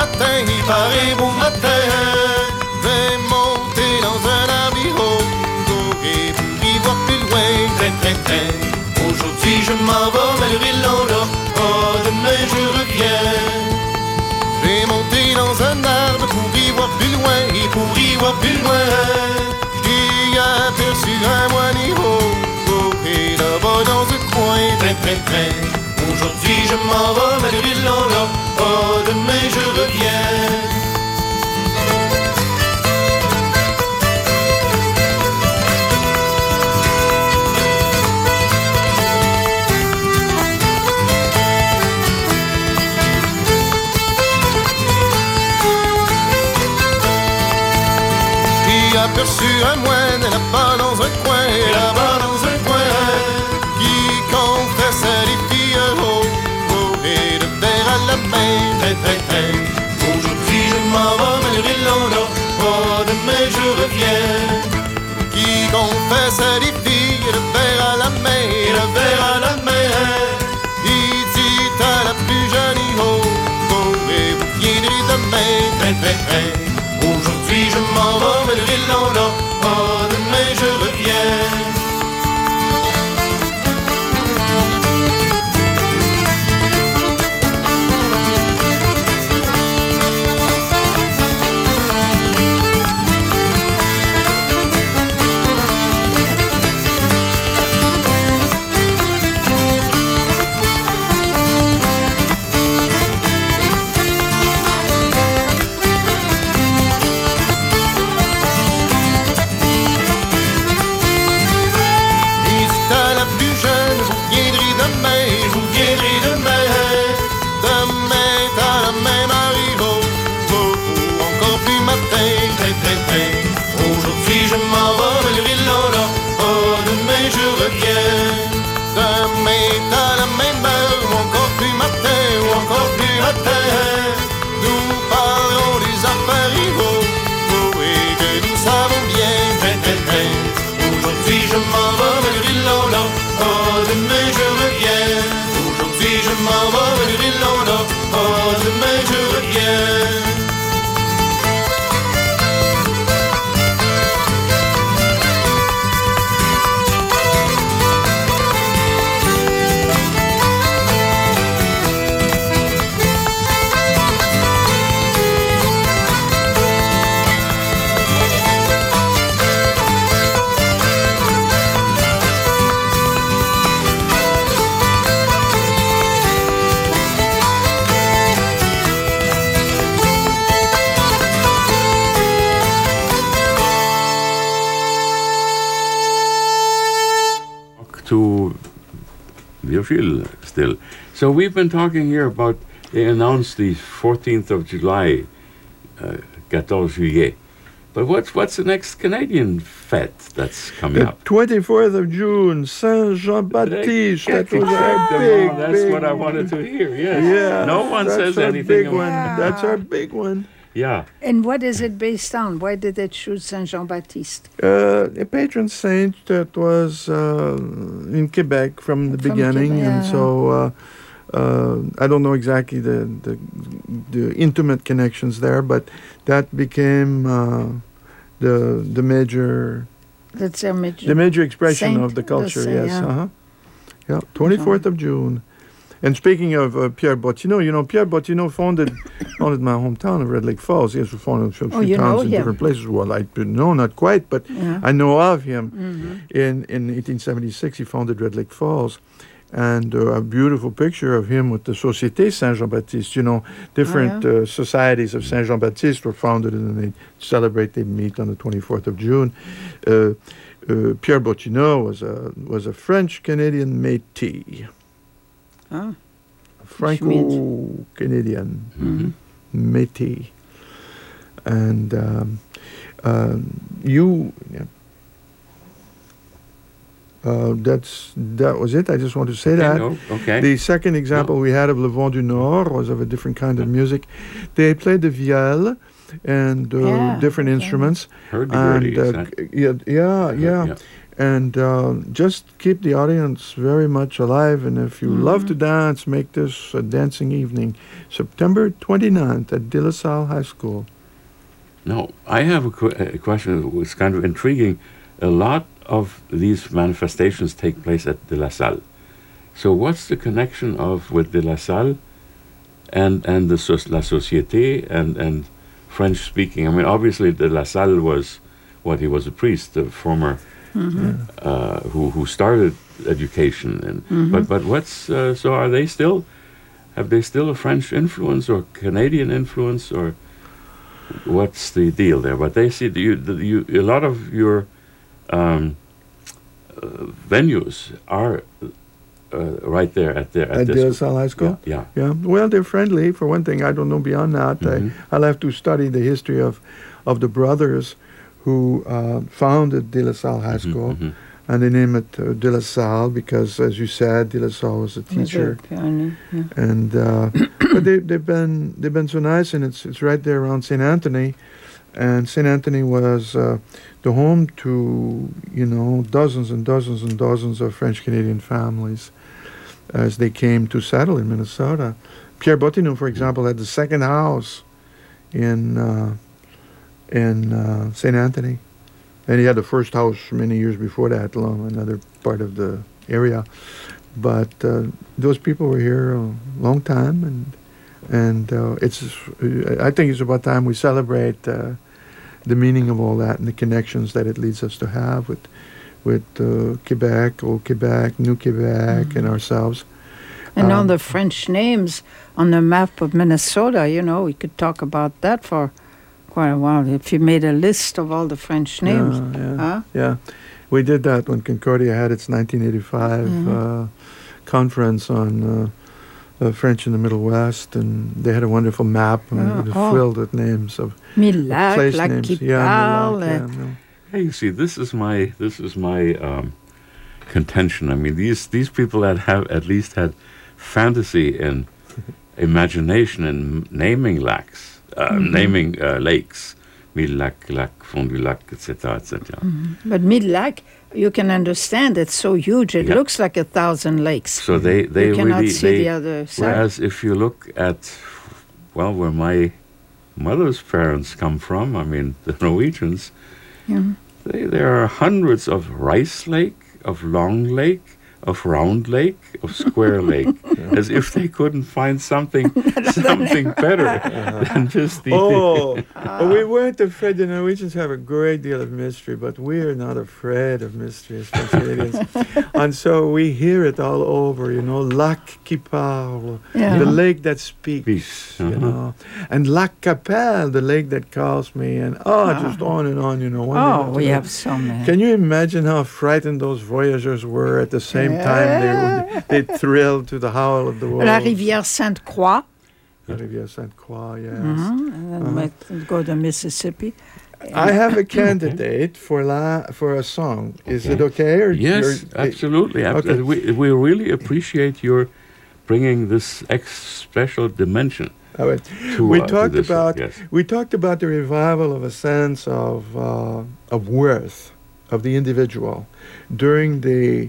matin, il paraît beau matin. Vais monter dans un avion et pour y voir plus loin, très très très. Aujourd'hui je m'en vais, mais le rideau là, oh, demain je reviens. J'ai monté dans un arbre pour y voir plus loin, et pour y voir plus loin, j'y aperçu un moine et là-bas dans un coin, très très très. Aujourd'hui je m'en vais, mais le rideau là, oh, demain je reviens. J'ai aperçu un moine là-bas dans un coin, là-bas dans un coin, qui confessait les filles et le verre à la main, très très très. Aujourd'hui je m'en vais, mais le rideau là, oh, demain je reviens. Qui confessait les filles et le verre à la main, le verre à la main. Il dit à la plus jeune, et vous viendrez demain, très très très. Aujourd'hui je m'en vais, mais le rideau là, oh, demain je reviens. Aujourd'hui je m'en vais, mais le rideau là, oh, demain je reviens. Demain à la même heure, ou encore plus matin, ou encore plus matin. Nous parlerons des affaires et que nous savons bien, très très très. Aujourd'hui je m'en vais, mais le rideau là, oh, demain je reviens. Aujourd'hui je m'en vais, mais le rideau là, oh, demain je reviens. To Virgile still. So we've been talking here about, they announced the 14th of July, 14 juillet. But what's the next Canadian fete that's coming up? 24th of June, Saint Jean-Baptiste. That was our big, that's big what I wanted to hear, yes. Yeah. No one says anything Big about one. that. That's our big one. Yeah. And what is it based on? Why did they choose Saint Jean-Baptiste? A patron saint that was in Quebec from the beginning, Quebec, and so I don't know exactly the intimate connections there, but that became the major. That's their major. The major expression saint, of the culture. yeah. Yes. Yeah. 24th of June. And speaking of Pierre Bottineau, Pierre Bottineau founded my hometown of Red Lake Falls. He has founded a few towns in different places. Well, I know not quite, but I know of him. Mm-hmm. In 1876, he founded Red Lake Falls. And a beautiful picture of him with the Société Saint-Jean-Baptiste. Different societies of Saint-Jean-Baptiste were founded, and they meet on the 24th of June. Pierre Bottineau was a French-Canadian métis. Ah. Franco-Canadian métis. And that was it. I just want to say that. Okay. The second example we had of Le Vent du Nord was of a different kind of music. They played the vielle and different instruments. Hurdy-gurdy, is that? Yeah. and just keep the audience very much alive. And if you love to dance, make this a dancing evening. September 29th at De La Salle High School. Now, I have a question that was kind of intriguing. A lot of these manifestations take place at De La Salle. So what's the connection with De La Salle and the La Société and French speaking? I mean, obviously De La Salle was he was a priest, the former who started education. But what's so are they still? Have they still a French influence or Canadian influence, or what's the deal there? But they see a lot of your venues are right there at De La Salle High School. Yeah. Well, they're friendly. For one thing, I don't know beyond that. I'll have to study the history of the brothers who founded De La Salle High School, and they named it De La Salle because, as you said, De La Salle was a teacher. And but they've been so nice, and it's right there around St. Anthony, and St. Anthony was the home to dozens and dozens and dozens of French Canadian families as they came to settle in Minnesota. Pierre Bottineau, for example, had the second house in St. Anthony, and he had the first house many years before that along another part of the area. But those people were here a long time, and I think it's about time we celebrate the meaning of all that and the connections that it leads us to have with Quebec, Old Quebec, New Quebec, and ourselves. And all the French names on the map of Minnesota, we could talk about that for quite a while. If you made a list of all the French names. Yeah. We did that when Concordia had its 1985 conference on French in the Middle West, and they had a wonderful map filled with names of Milac, place La names. Quipal. Hey, you see, this is my contention. I mean, these people that have at least had fantasy and imagination and naming lakes, Mille-Lacs, Lac, Fond du Lac, etc., etc. But Mille-Lac, you can understand, it's so huge. It looks like 1,000 lakes. So they you cannot really see the other side. Whereas if you look at where my mother's parents come from, I mean the Norwegians, there are hundreds of Rice Lake, of Long Lake, of Round Lake, of Square Lake, as if they couldn't find something better than just the... We weren't afraid. The Norwegians have a great deal of mystery, but we're not afraid of mystery as French Canadians. And so we hear it all over, Lac qui parle, the lake that speaks, and Lac Capelle, the lake that calls me, and just on and on, we have so many. Can you imagine how frightened those voyageurs were at the same time they thrilled to the howl of the waves? La Rivière Sainte-Croix. La Rivière Sainte-Croix, yes. And then go to Mississippi. I have a candidate for a song. Is it okay? Or yes, absolutely. Okay. We really appreciate your bringing this special dimension. We talked about the revival of a sense of worth of the individual during the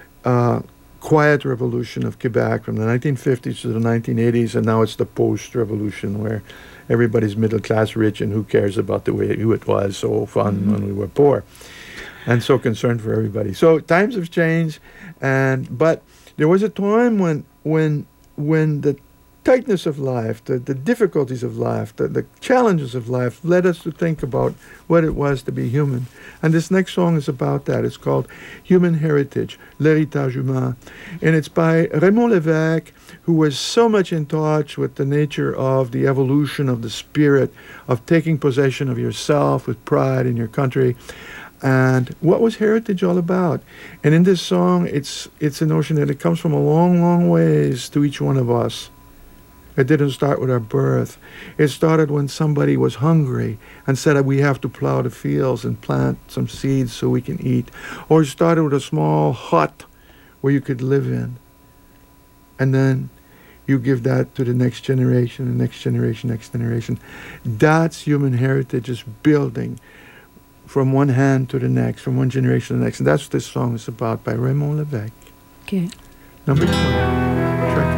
quiet revolution of Quebec from the 1950s to the 1980s, and now it's the post-revolution where everybody's middle-class rich and who cares about who it was, so fun when we were poor, and so concerned for everybody. So times have changed, but there was a time when the tightness of life, the difficulties of life, the challenges of life led us to think about what it was to be human. And this next song is about that. It's called Human Heritage, L'Héritage Humain. And it's by Raymond Lévesque, who was so much in touch with the nature of the evolution of the spirit, of taking possession of yourself with pride in your country. And what was heritage all about? And in this song, it's a notion that it comes from a long, long ways to each one of us. It didn't start with our birth. It started when somebody was hungry and said that we have to plow the fields and plant some seeds so we can eat. Or it started with a small hut where you could live in. And then you give that to the next generation, the next generation, next generation. That's human heritage, is building from one hand to the next, from one generation to the next. And that's what this song is about, by Raymond Lévesque. Okay. Number 2. Track.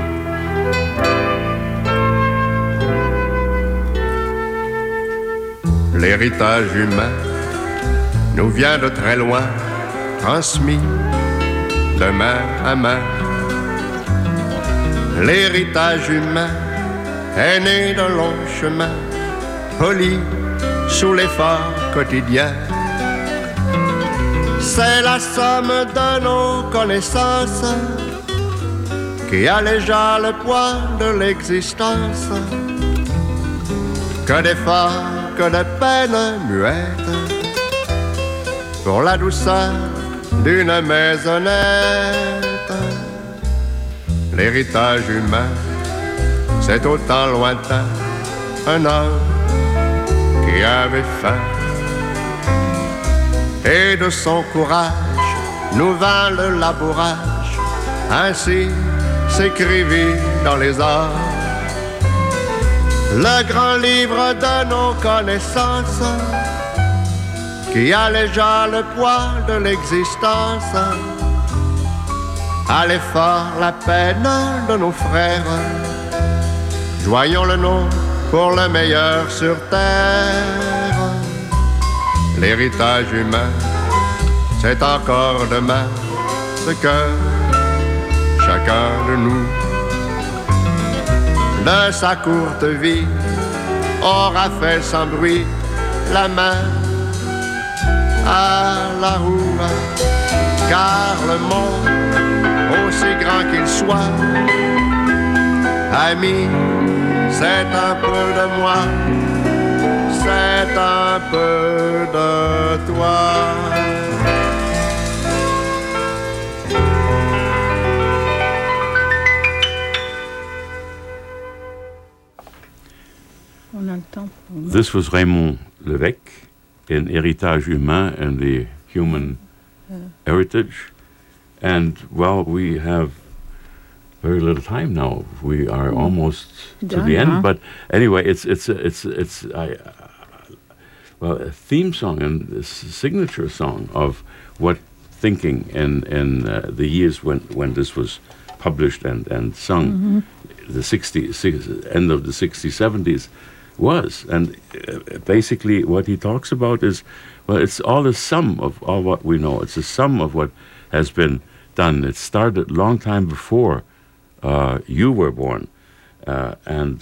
L'héritage humain nous vient de très loin, transmis de main à main. L'héritage humain est né de longs chemins, poli sous l'effort quotidien. C'est la somme de nos connaissances qui allégea le poids de l'existence. Que d'efforts, que de peines muettes pour la douceur d'une maisonnette. L'héritage humain, c'est autant lointain un homme qui avait faim. Et de son courage nous vint le labourage, ainsi s'écrivit dans les arts le grand livre de nos connaissances qui allégea le poids de l'existence. À l'effort, la peine de nos frères, joignons le nom pour le meilleur sur terre. L'héritage humain, c'est encore demain ce que chacun de nous, de sa courte vie, aura fait sans bruit la main à la roue. Car le monde, aussi grand qu'il soit, ami, c'est un peu de moi, c'est un peu de toi. This was Raymond Lévesque in Héritage Humain and the Human Heritage. And, well, we have very little time now. We are almost to the end. But anyway, it's a theme song and a signature song of what thinking in the years when this was published and sung, the end of the 60s, 70s was. And basically what he talks about is, well, it's all a sum of all what we know. It's a sum of what has been done. It started a long time before you were born. And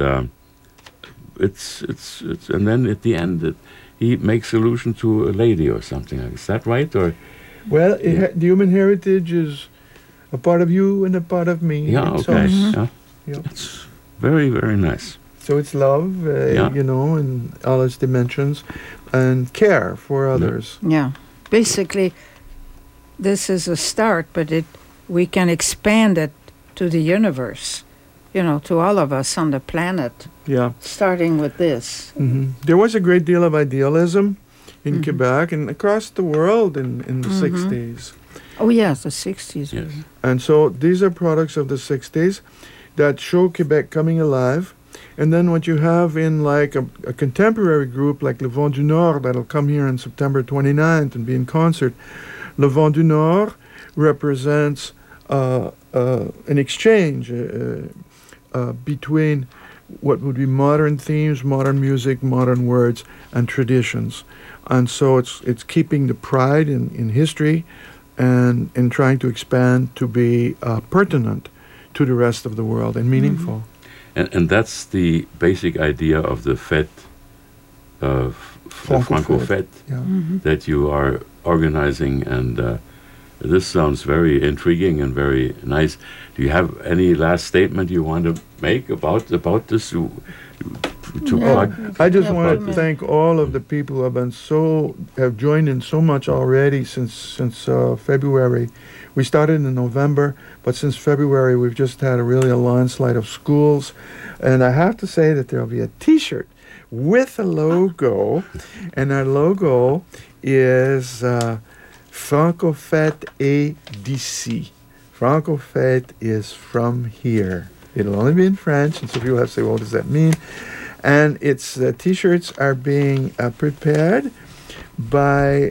then at the end, he makes allusion to a lady or something. Is that right? Or well, the human heritage is a part of you and a part of me. Yeah, okay. Yeah. It's very, very nice. So it's love, you know, in all its dimensions, and care for others. Yeah. Basically, this is a start, but we can expand it to the universe, you know, to all of us on the planet. Yeah. Starting with this. There was a great deal of idealism in Quebec and across the world in the 60s. Oh, yes, the 60s. Yes. And so these are products of the 60s that show Quebec coming alive. And then what you have in like a contemporary group like Le Vent du Nord that'll come here on September 29th and be in concert. Le Vent du Nord represents an exchange between what would be modern themes, modern music, modern words, and traditions. And so it's keeping the pride in history and in trying to expand to be pertinent to the rest of the world and meaningful. And that's the basic idea of the fête, Franco Fête, that you are organizing. And this sounds very intriguing and very nice. Do you have any last statement you want to make about this? I just want to thank all of the people who have joined in so much already since February. We started in November, but since February we've just had a landslide of schools, and I have to say that there'll be a T-shirt with a logo, and our logo is Franco Fête est d'ici. Franco Fête is from here. It'll only be in French, and so people have to say, well, what does that mean? And T-shirts are being prepared by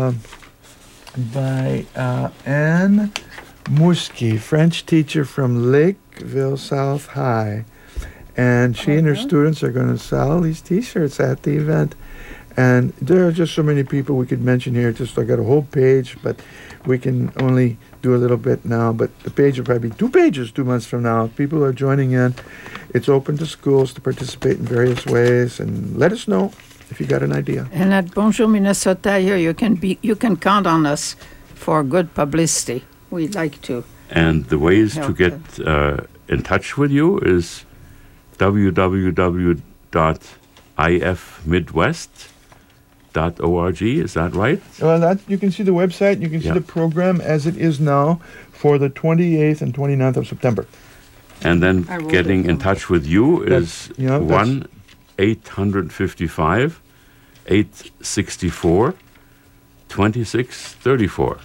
Anne Mouski, French teacher from Lakeville South High. And she and her students are going to sell these T-shirts at the event. And there are just so many people we could mention here. Just I got a whole page, but we can only do a little bit now. But the page will probably be 2 pages 2 months from now. People are joining in. It's open to schools to participate in various ways. And let us know if you got an idea. And at Bonjour Minnesota here, you can count on us for good publicity. We'd like to. And the ways to get in touch with you is www.ifmidwest.org. Is that right? Well, you can see the website. You can see the program as it is now for the 28th and 29th of September. And then getting in touch with you is 1-855-864-2634.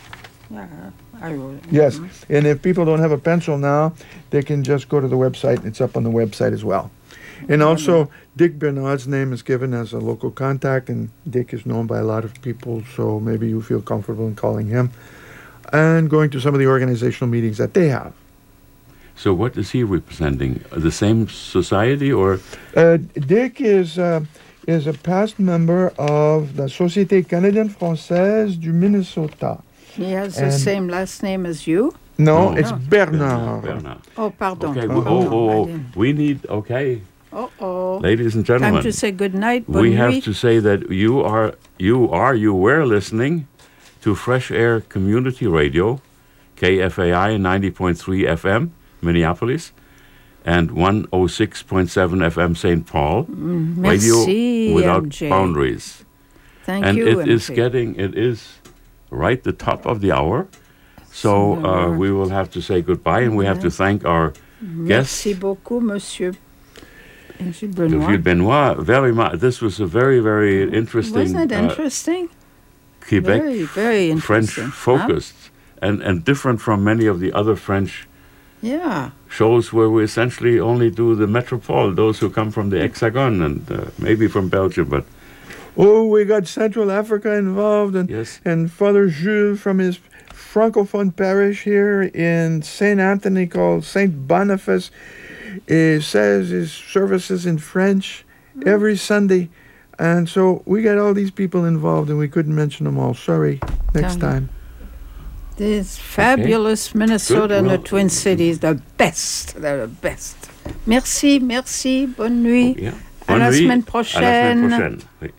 Yes, and if people don't have a pencil now, they can just go to the website. It's up on the website as well. And also, Dick Bernard's name is given as a local contact, and Dick is known by a lot of people, so maybe you feel comfortable in calling him and going to some of the organizational meetings that they have. So what is he representing? The same society, or? Dick is a past member of the Société Canadienne-Française du Minnesota. He has the same last name as you? No, it's Bernard. Bernard. Oh, pardon. Okay, we need, ladies and gentlemen. Time to say good night. We have to say that you were listening to Fresh Air Community Radio, KFAI 90.3 FM, Minneapolis, and 106.7 FM, St. Paul. Radio without MJ. boundaries. Thank and you, it MJ. is right the top of the hour. So we will have to say goodbye, and we have to thank our guests. Merci beaucoup, Monsieur Philippe Benoit. Very much. This was a very, very interesting. Wasn't it interesting? Quebec, very, very interesting. French focused, and different from many of the other French shows where we essentially only do the Metropole, those who come from the Hexagon and maybe from Belgium, but. Oh, we got Central Africa involved, and Father Jules from his Francophone parish here in St. Anthony called St. Boniface. He says his services in French every Sunday. And so we got all these people involved, and we couldn't mention them all. Sorry. Next time. This fabulous Minnesota and the Twin Cities, the best. They're the best. Merci. Bonne nuit. Bonne à la nuit. semaine prochaine. À la semaine prochaine. Oui.